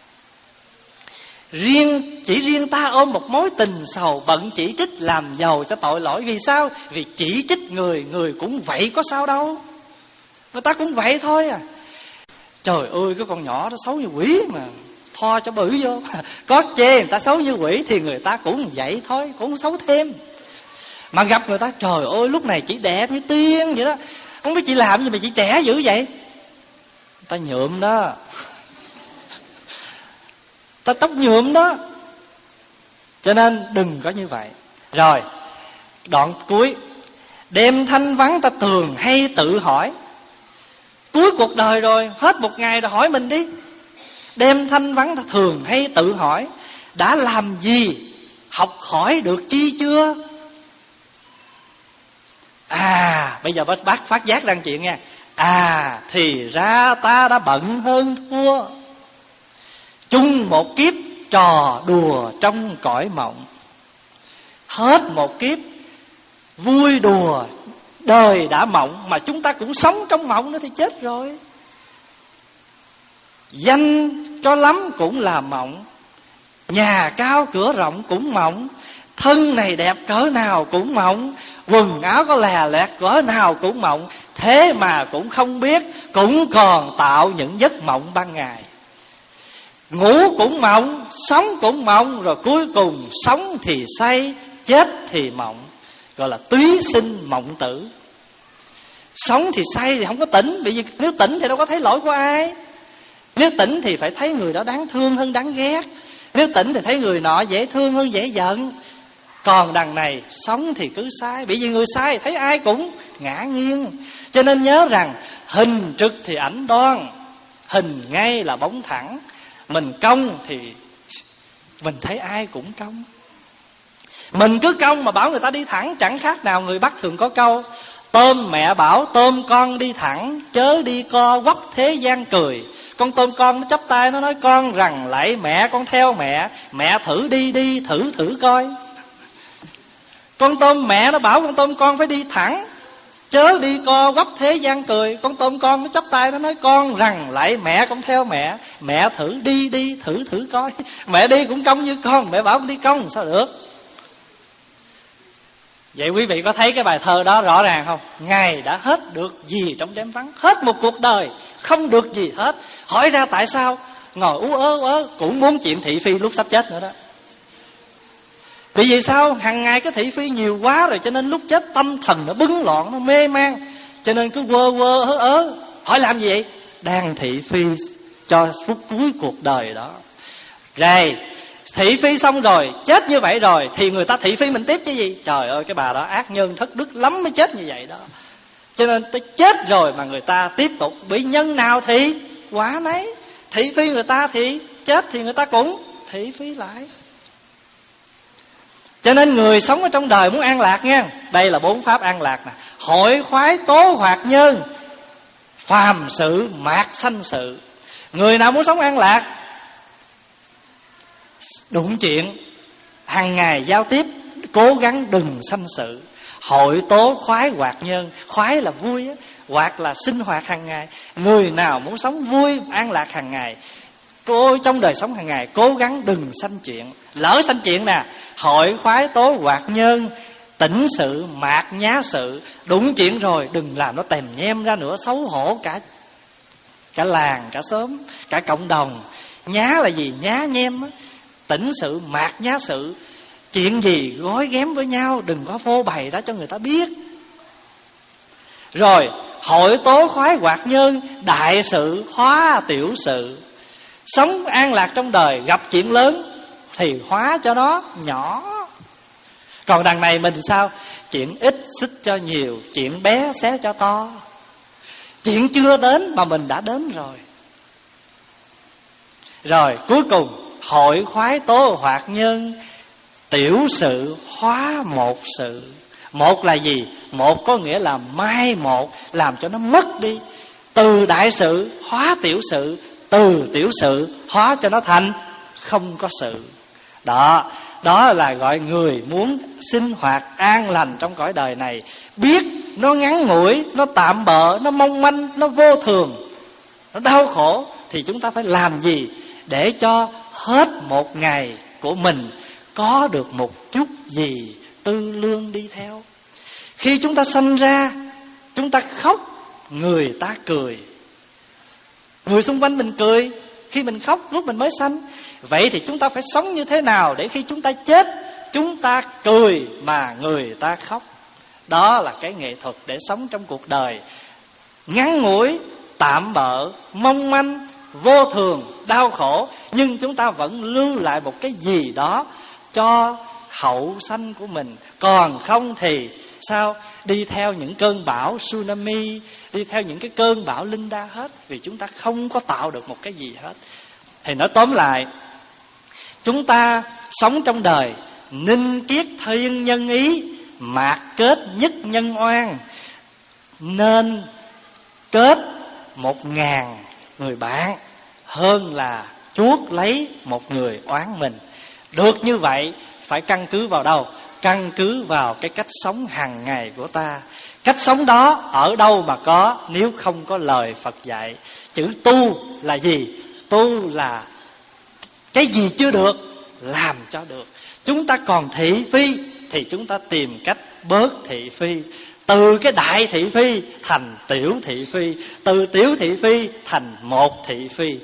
riêng chỉ riêng ta ôm một mối tình sầu, bận chỉ trích làm giàu cho tội lỗi. Vì sao? Vì chỉ trích người, người cũng vậy có sao đâu, người ta cũng vậy thôi à. Trời ơi cái con nhỏ đó xấu như quỷ mà tho cho bự vô. Có chê người ta xấu như quỷ thì người ta cũng vậy thôi, cũng xấu thêm. Mà gặp người ta trời ơi lúc này chỉ đẹp như tiên vậy đó, không biết chị làm gì mà chị trẻ dữ vậy. Người ta nhuộm đó, ta tóc nhuộm đó. Cho nên đừng có như vậy. Rồi đoạn cuối, đêm thanh vắng ta thường hay tự hỏi. Cuối cuộc đời rồi, hết một ngày rồi hỏi mình đi. Đêm thanh vắng ta thường hay tự hỏi, đã làm gì, học hỏi được chi chưa? À bây giờ bác phát giác ra chuyện nha. À thì ra ta đã bận hơn thua, chung một kiếp trò đùa trong cõi mộng. Hết một kiếp vui đùa, đời đã mộng mà chúng ta cũng sống trong mộng nữa thì chết rồi. Danh cho lắm cũng là mộng, nhà cao cửa rộng cũng mộng, thân này đẹp cỡ nào cũng mộng, quần áo có lè lẹt cỡ nào cũng mộng. Thế mà cũng không biết, cũng còn tạo những giấc mộng ban ngày. Ngủ cũng mộng, sống cũng mộng, rồi cuối cùng sống thì say, chết thì mộng, gọi là túy sinh mộng tử. Sống thì say thì không có tỉnh, bởi vì nếu tỉnh thì đâu có thấy lỗi của ai. Nếu tỉnh thì phải thấy người đó đáng thương hơn đáng ghét, nếu tỉnh thì thấy người nọ dễ thương hơn dễ giận. Còn đằng này sống thì cứ sai, bởi vì người sai thấy ai cũng ngã nghiêng. Cho nên nhớ rằng hình trực thì ảnh đoan, hình ngay là bóng thẳng. Mình cong thì mình thấy ai cũng cong. Mình cứ cong mà bảo người ta đi thẳng, chẳng khác nào người Bắc thường có câu tôm mẹ bảo tôm con đi thẳng, chớ đi co quắp thế gian cười. Con tôm con nó chắp tay nó nói con rằng lạy mẹ, con theo mẹ, mẹ thử đi đi thử thử coi. Con tôm mẹ nó bảo con tôm con phải đi thẳng, chớ đi co quắp thế gian cười. Con tôm con nó chắp tay nó nói con rằng lạy mẹ, con theo mẹ, mẹ thử đi đi thử thử coi. Mẹ đi cũng cong như con, mẹ bảo con đi cong sao được. Vậy quý vị có thấy cái bài thơ đó rõ ràng không? Ngài đã hết được gì trong đêm vắng, hết một cuộc đời không được gì hết. Hỏi ra tại sao? Ngồi ú ớ ú ớ cũng muốn chuyện thị phi lúc sắp chết nữa đó. Vì vì sao? Hằng ngày cái thị phi nhiều quá rồi, cho nên lúc chết tâm thần nó bấn loạn, nó mê man, cho nên cứ quơ quơ ớ ớ. Hỏi làm gì vậy? Đang thị phi cho phút cuối cuộc đời đó. Rồi thị phi xong rồi, chết như vậy rồi thì người ta thị phi mình tiếp chứ gì? Trời ơi, cái bà đó ác nhân thất đức lắm mới chết như vậy đó. Cho nên tới chết rồi mà người ta tiếp tục bị nhân nào thì quả nấy. Thị phi người ta thì chết thì người ta cũng thị phi lại. Cho nên người sống ở trong đời muốn an lạc nha, đây là bốn pháp an lạc nè: hội khoái tố hoạt nhân, phàm sự mạt sanh sự. Người nào muốn sống an lạc, đụng chuyện hàng ngày giao tiếp, cố gắng đừng sanh sự. Hội tố khoái hoạt nhân, khoái là vui á, hoạt là sinh hoạt hàng ngày. Người nào muốn sống vui an lạc hàng ngày, cô trong đời sống hàng ngày cố gắng đừng sanh chuyện. Lỡ sanh chuyện nè, hội khoái tố hoạt nhân, tỉnh sự mạt nhá sự. Đụng chuyện rồi đừng làm nó tèm nhem ra nữa, xấu hổ cả cả làng, cả xóm, cả cộng đồng. Nhá là gì? Nhá nhem á. Tỉnh sự mạt nhá sự, chuyện gì gói ghém với nhau đừng có phô bày ra cho người ta biết. Rồi hội tố khoái hoạt nhân, đại sự hóa tiểu sự. Sống an lạc trong đời, gặp chuyện lớn thì hóa cho nó nhỏ. Còn đằng này mình sao? Chuyện ít xích cho nhiều, chuyện bé xé cho to. Chuyện chưa đến mà mình đã đến rồi. Rồi cuối cùng hội khoái tố hoạt nhân, tiểu sự hóa một sự. Một là gì? Một có nghĩa là mai một, làm cho nó mất đi. Từ đại sự hóa tiểu sự, từ tiểu sự hóa cho nó thành không có sự. Đó, đó là gọi người muốn sinh hoạt an lành trong cõi đời này. Biết nó ngắn ngủi, nó tạm bợ, nó mong manh, nó vô thường, nó đau khổ, thì chúng ta phải làm gì để cho hết một ngày của mình có được một chút gì tư lương đi theo. Khi chúng ta sanh ra, chúng ta khóc, người ta cười. Người xung quanh mình cười khi mình khóc lúc mình mới sanh. Vậy thì chúng ta phải sống như thế nào để khi chúng ta chết, chúng ta cười mà người ta khóc. Đó là cái nghệ thuật để sống trong cuộc đời ngắn ngủi, tạm bợ, mong manh, vô thường, đau khổ, nhưng chúng ta vẫn lưu lại một cái gì đó cho hậu sanh của mình. Còn không thì sao? Đi theo những cơn bão tsunami, đi theo những cái cơn bão linh đa hết, vì chúng ta không có tạo được một cái gì hết. Thì nói tóm lại, chúng ta sống trong đời ninh kiết thiên nhân ý, mạt kết nhất nhân oan. Nên kết một ngàn người bạn hơn là chuốc lấy một người oán mình. Được như vậy phải căn cứ vào đâu? Căn cứ vào cái cách sống hàng ngày của ta. Cách sống đó ở đâu mà có nếu không có lời Phật dạy? Chữ tu là gì? Tu là cái gì chưa được làm cho được. Chúng ta còn thị phi thì chúng ta tìm cách bớt thị phi. Từ cái đại thị phi thành tiểu thị phi, từ tiểu thị phi thành một thị phi.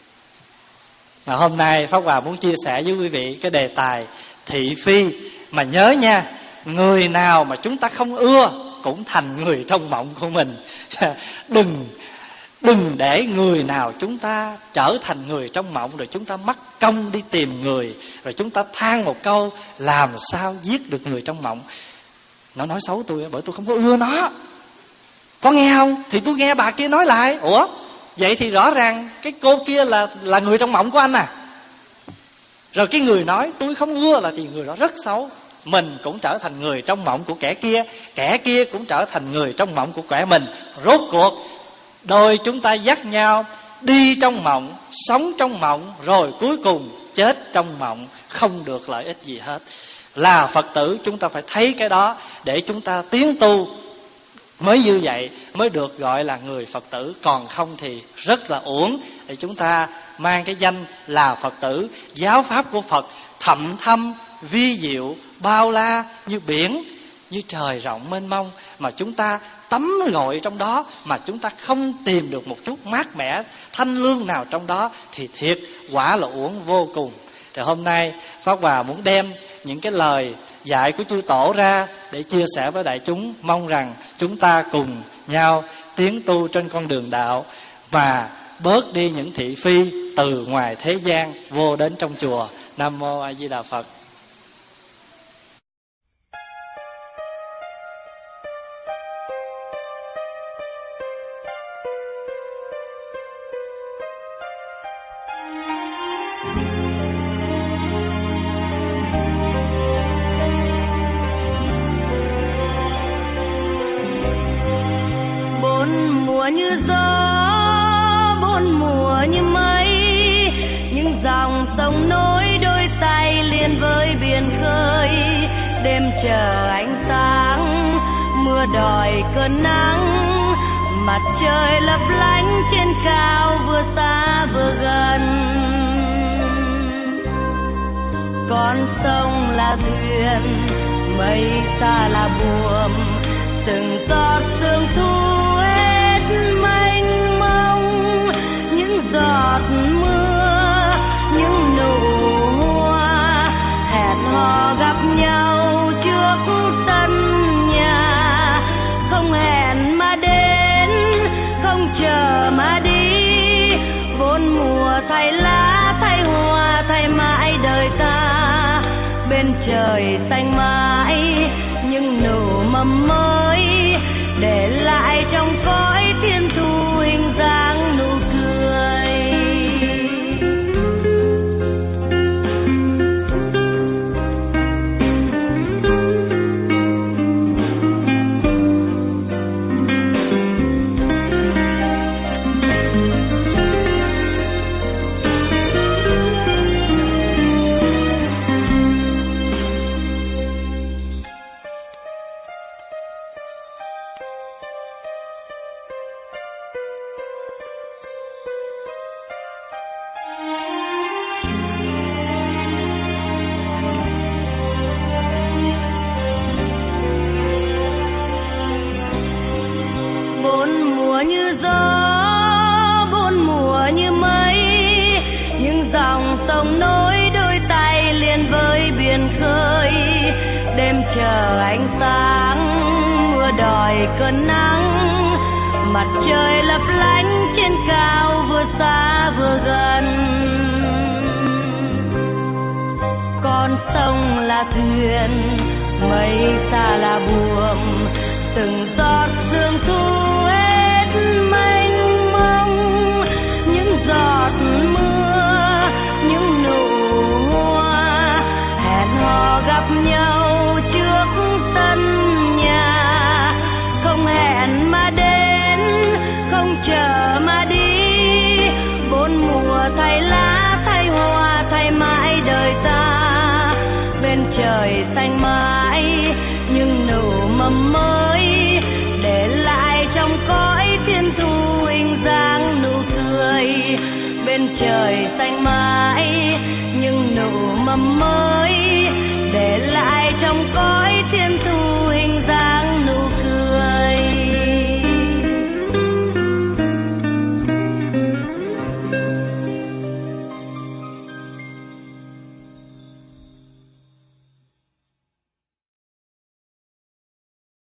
Mà hôm nay Pháp Hòa muốn chia sẻ với quý vị cái đề tài thị phi. Mà nhớ nha, người nào mà chúng ta không ưa cũng thành người trong mộng của mình. Đừng Đừng để người nào chúng ta trở thành người trong mộng, rồi chúng ta mắc công đi tìm người, rồi chúng ta than một câu làm sao giết được người trong mộng. Nó nói xấu tôi bởi tôi không có ưa nó. Có nghe không? Thì tôi nghe bà kia nói lại. Ủa? Vậy thì rõ ràng cái cô kia là là người trong mộng của anh à. Rồi cái người nói tôi không ưa là thì người đó rất xấu. Mình cũng trở thành người trong mộng của kẻ kia, kẻ kia cũng trở thành người trong mộng của kẻ mình. Rốt cuộc đôi chúng ta dắt nhau đi trong mộng, sống trong mộng, rồi cuối cùng chết trong mộng, không được lợi ích gì hết. Là Phật tử chúng ta phải thấy cái đó để chúng ta tiến tu. Mới như vậy mới được gọi là người Phật tử. Còn không thì rất là uổng. Thì chúng ta mang cái danh là Phật tử. Giáo pháp của Phật thậm thâm, vi diệu, bao la như biển, như trời rộng mênh mông, mà chúng ta tắm gội trong đó mà chúng ta không tìm được một chút mát mẻ thanh lương nào trong đó thì thiệt quả là uổng vô cùng. Thì hôm nay Pháp Hòa muốn đem những cái lời dạy của chư Tổ ra để chia sẻ với đại chúng, mong rằng chúng ta cùng nhau tiến tu trên con đường đạo và bớt đi những thị phi từ ngoài thế gian vô đến trong chùa. Nam Mô A Di Đà Phật. Chờ ánh sáng mưa đòi cơn nắng, mặt trời lấp lánh trên cao vừa xa vừa gần. Con sông là thuyền, mây xa là buồm, từng giọt sương thu hết mênh mông. Những giọt mưa, những nụ hoa hẹn hò gặp nhau sân nhà, không hẹn mà đến, không chờ mà đi. Bốn mùa thay lá thay hoa thay mãi đời ta, bên trời xanh mãi những nụ mầm mới để lại trong cõi thiên thu hình dáng nụ cười. Chờ ánh sáng mưa đòi cơn nắng, mặt trời lấp lánh trên cao vừa xa vừa gần. Con sông là thuyền, mây xa là buồm, từng giọt sương thu hết mênh mông. Những giọt mưa, những nụ hoa hẹn hò gặp nhau sân nhà, không hẹn mà đến, không chờ mà đi. Bốn mùa thay lá thay hoa thay mãi đời ta, bên trời xanh mãi những nụ mầm mới để lại trong cõi thiên thu hình dáng nụ cười. Bên trời xanh mãi những nụ mầm mới để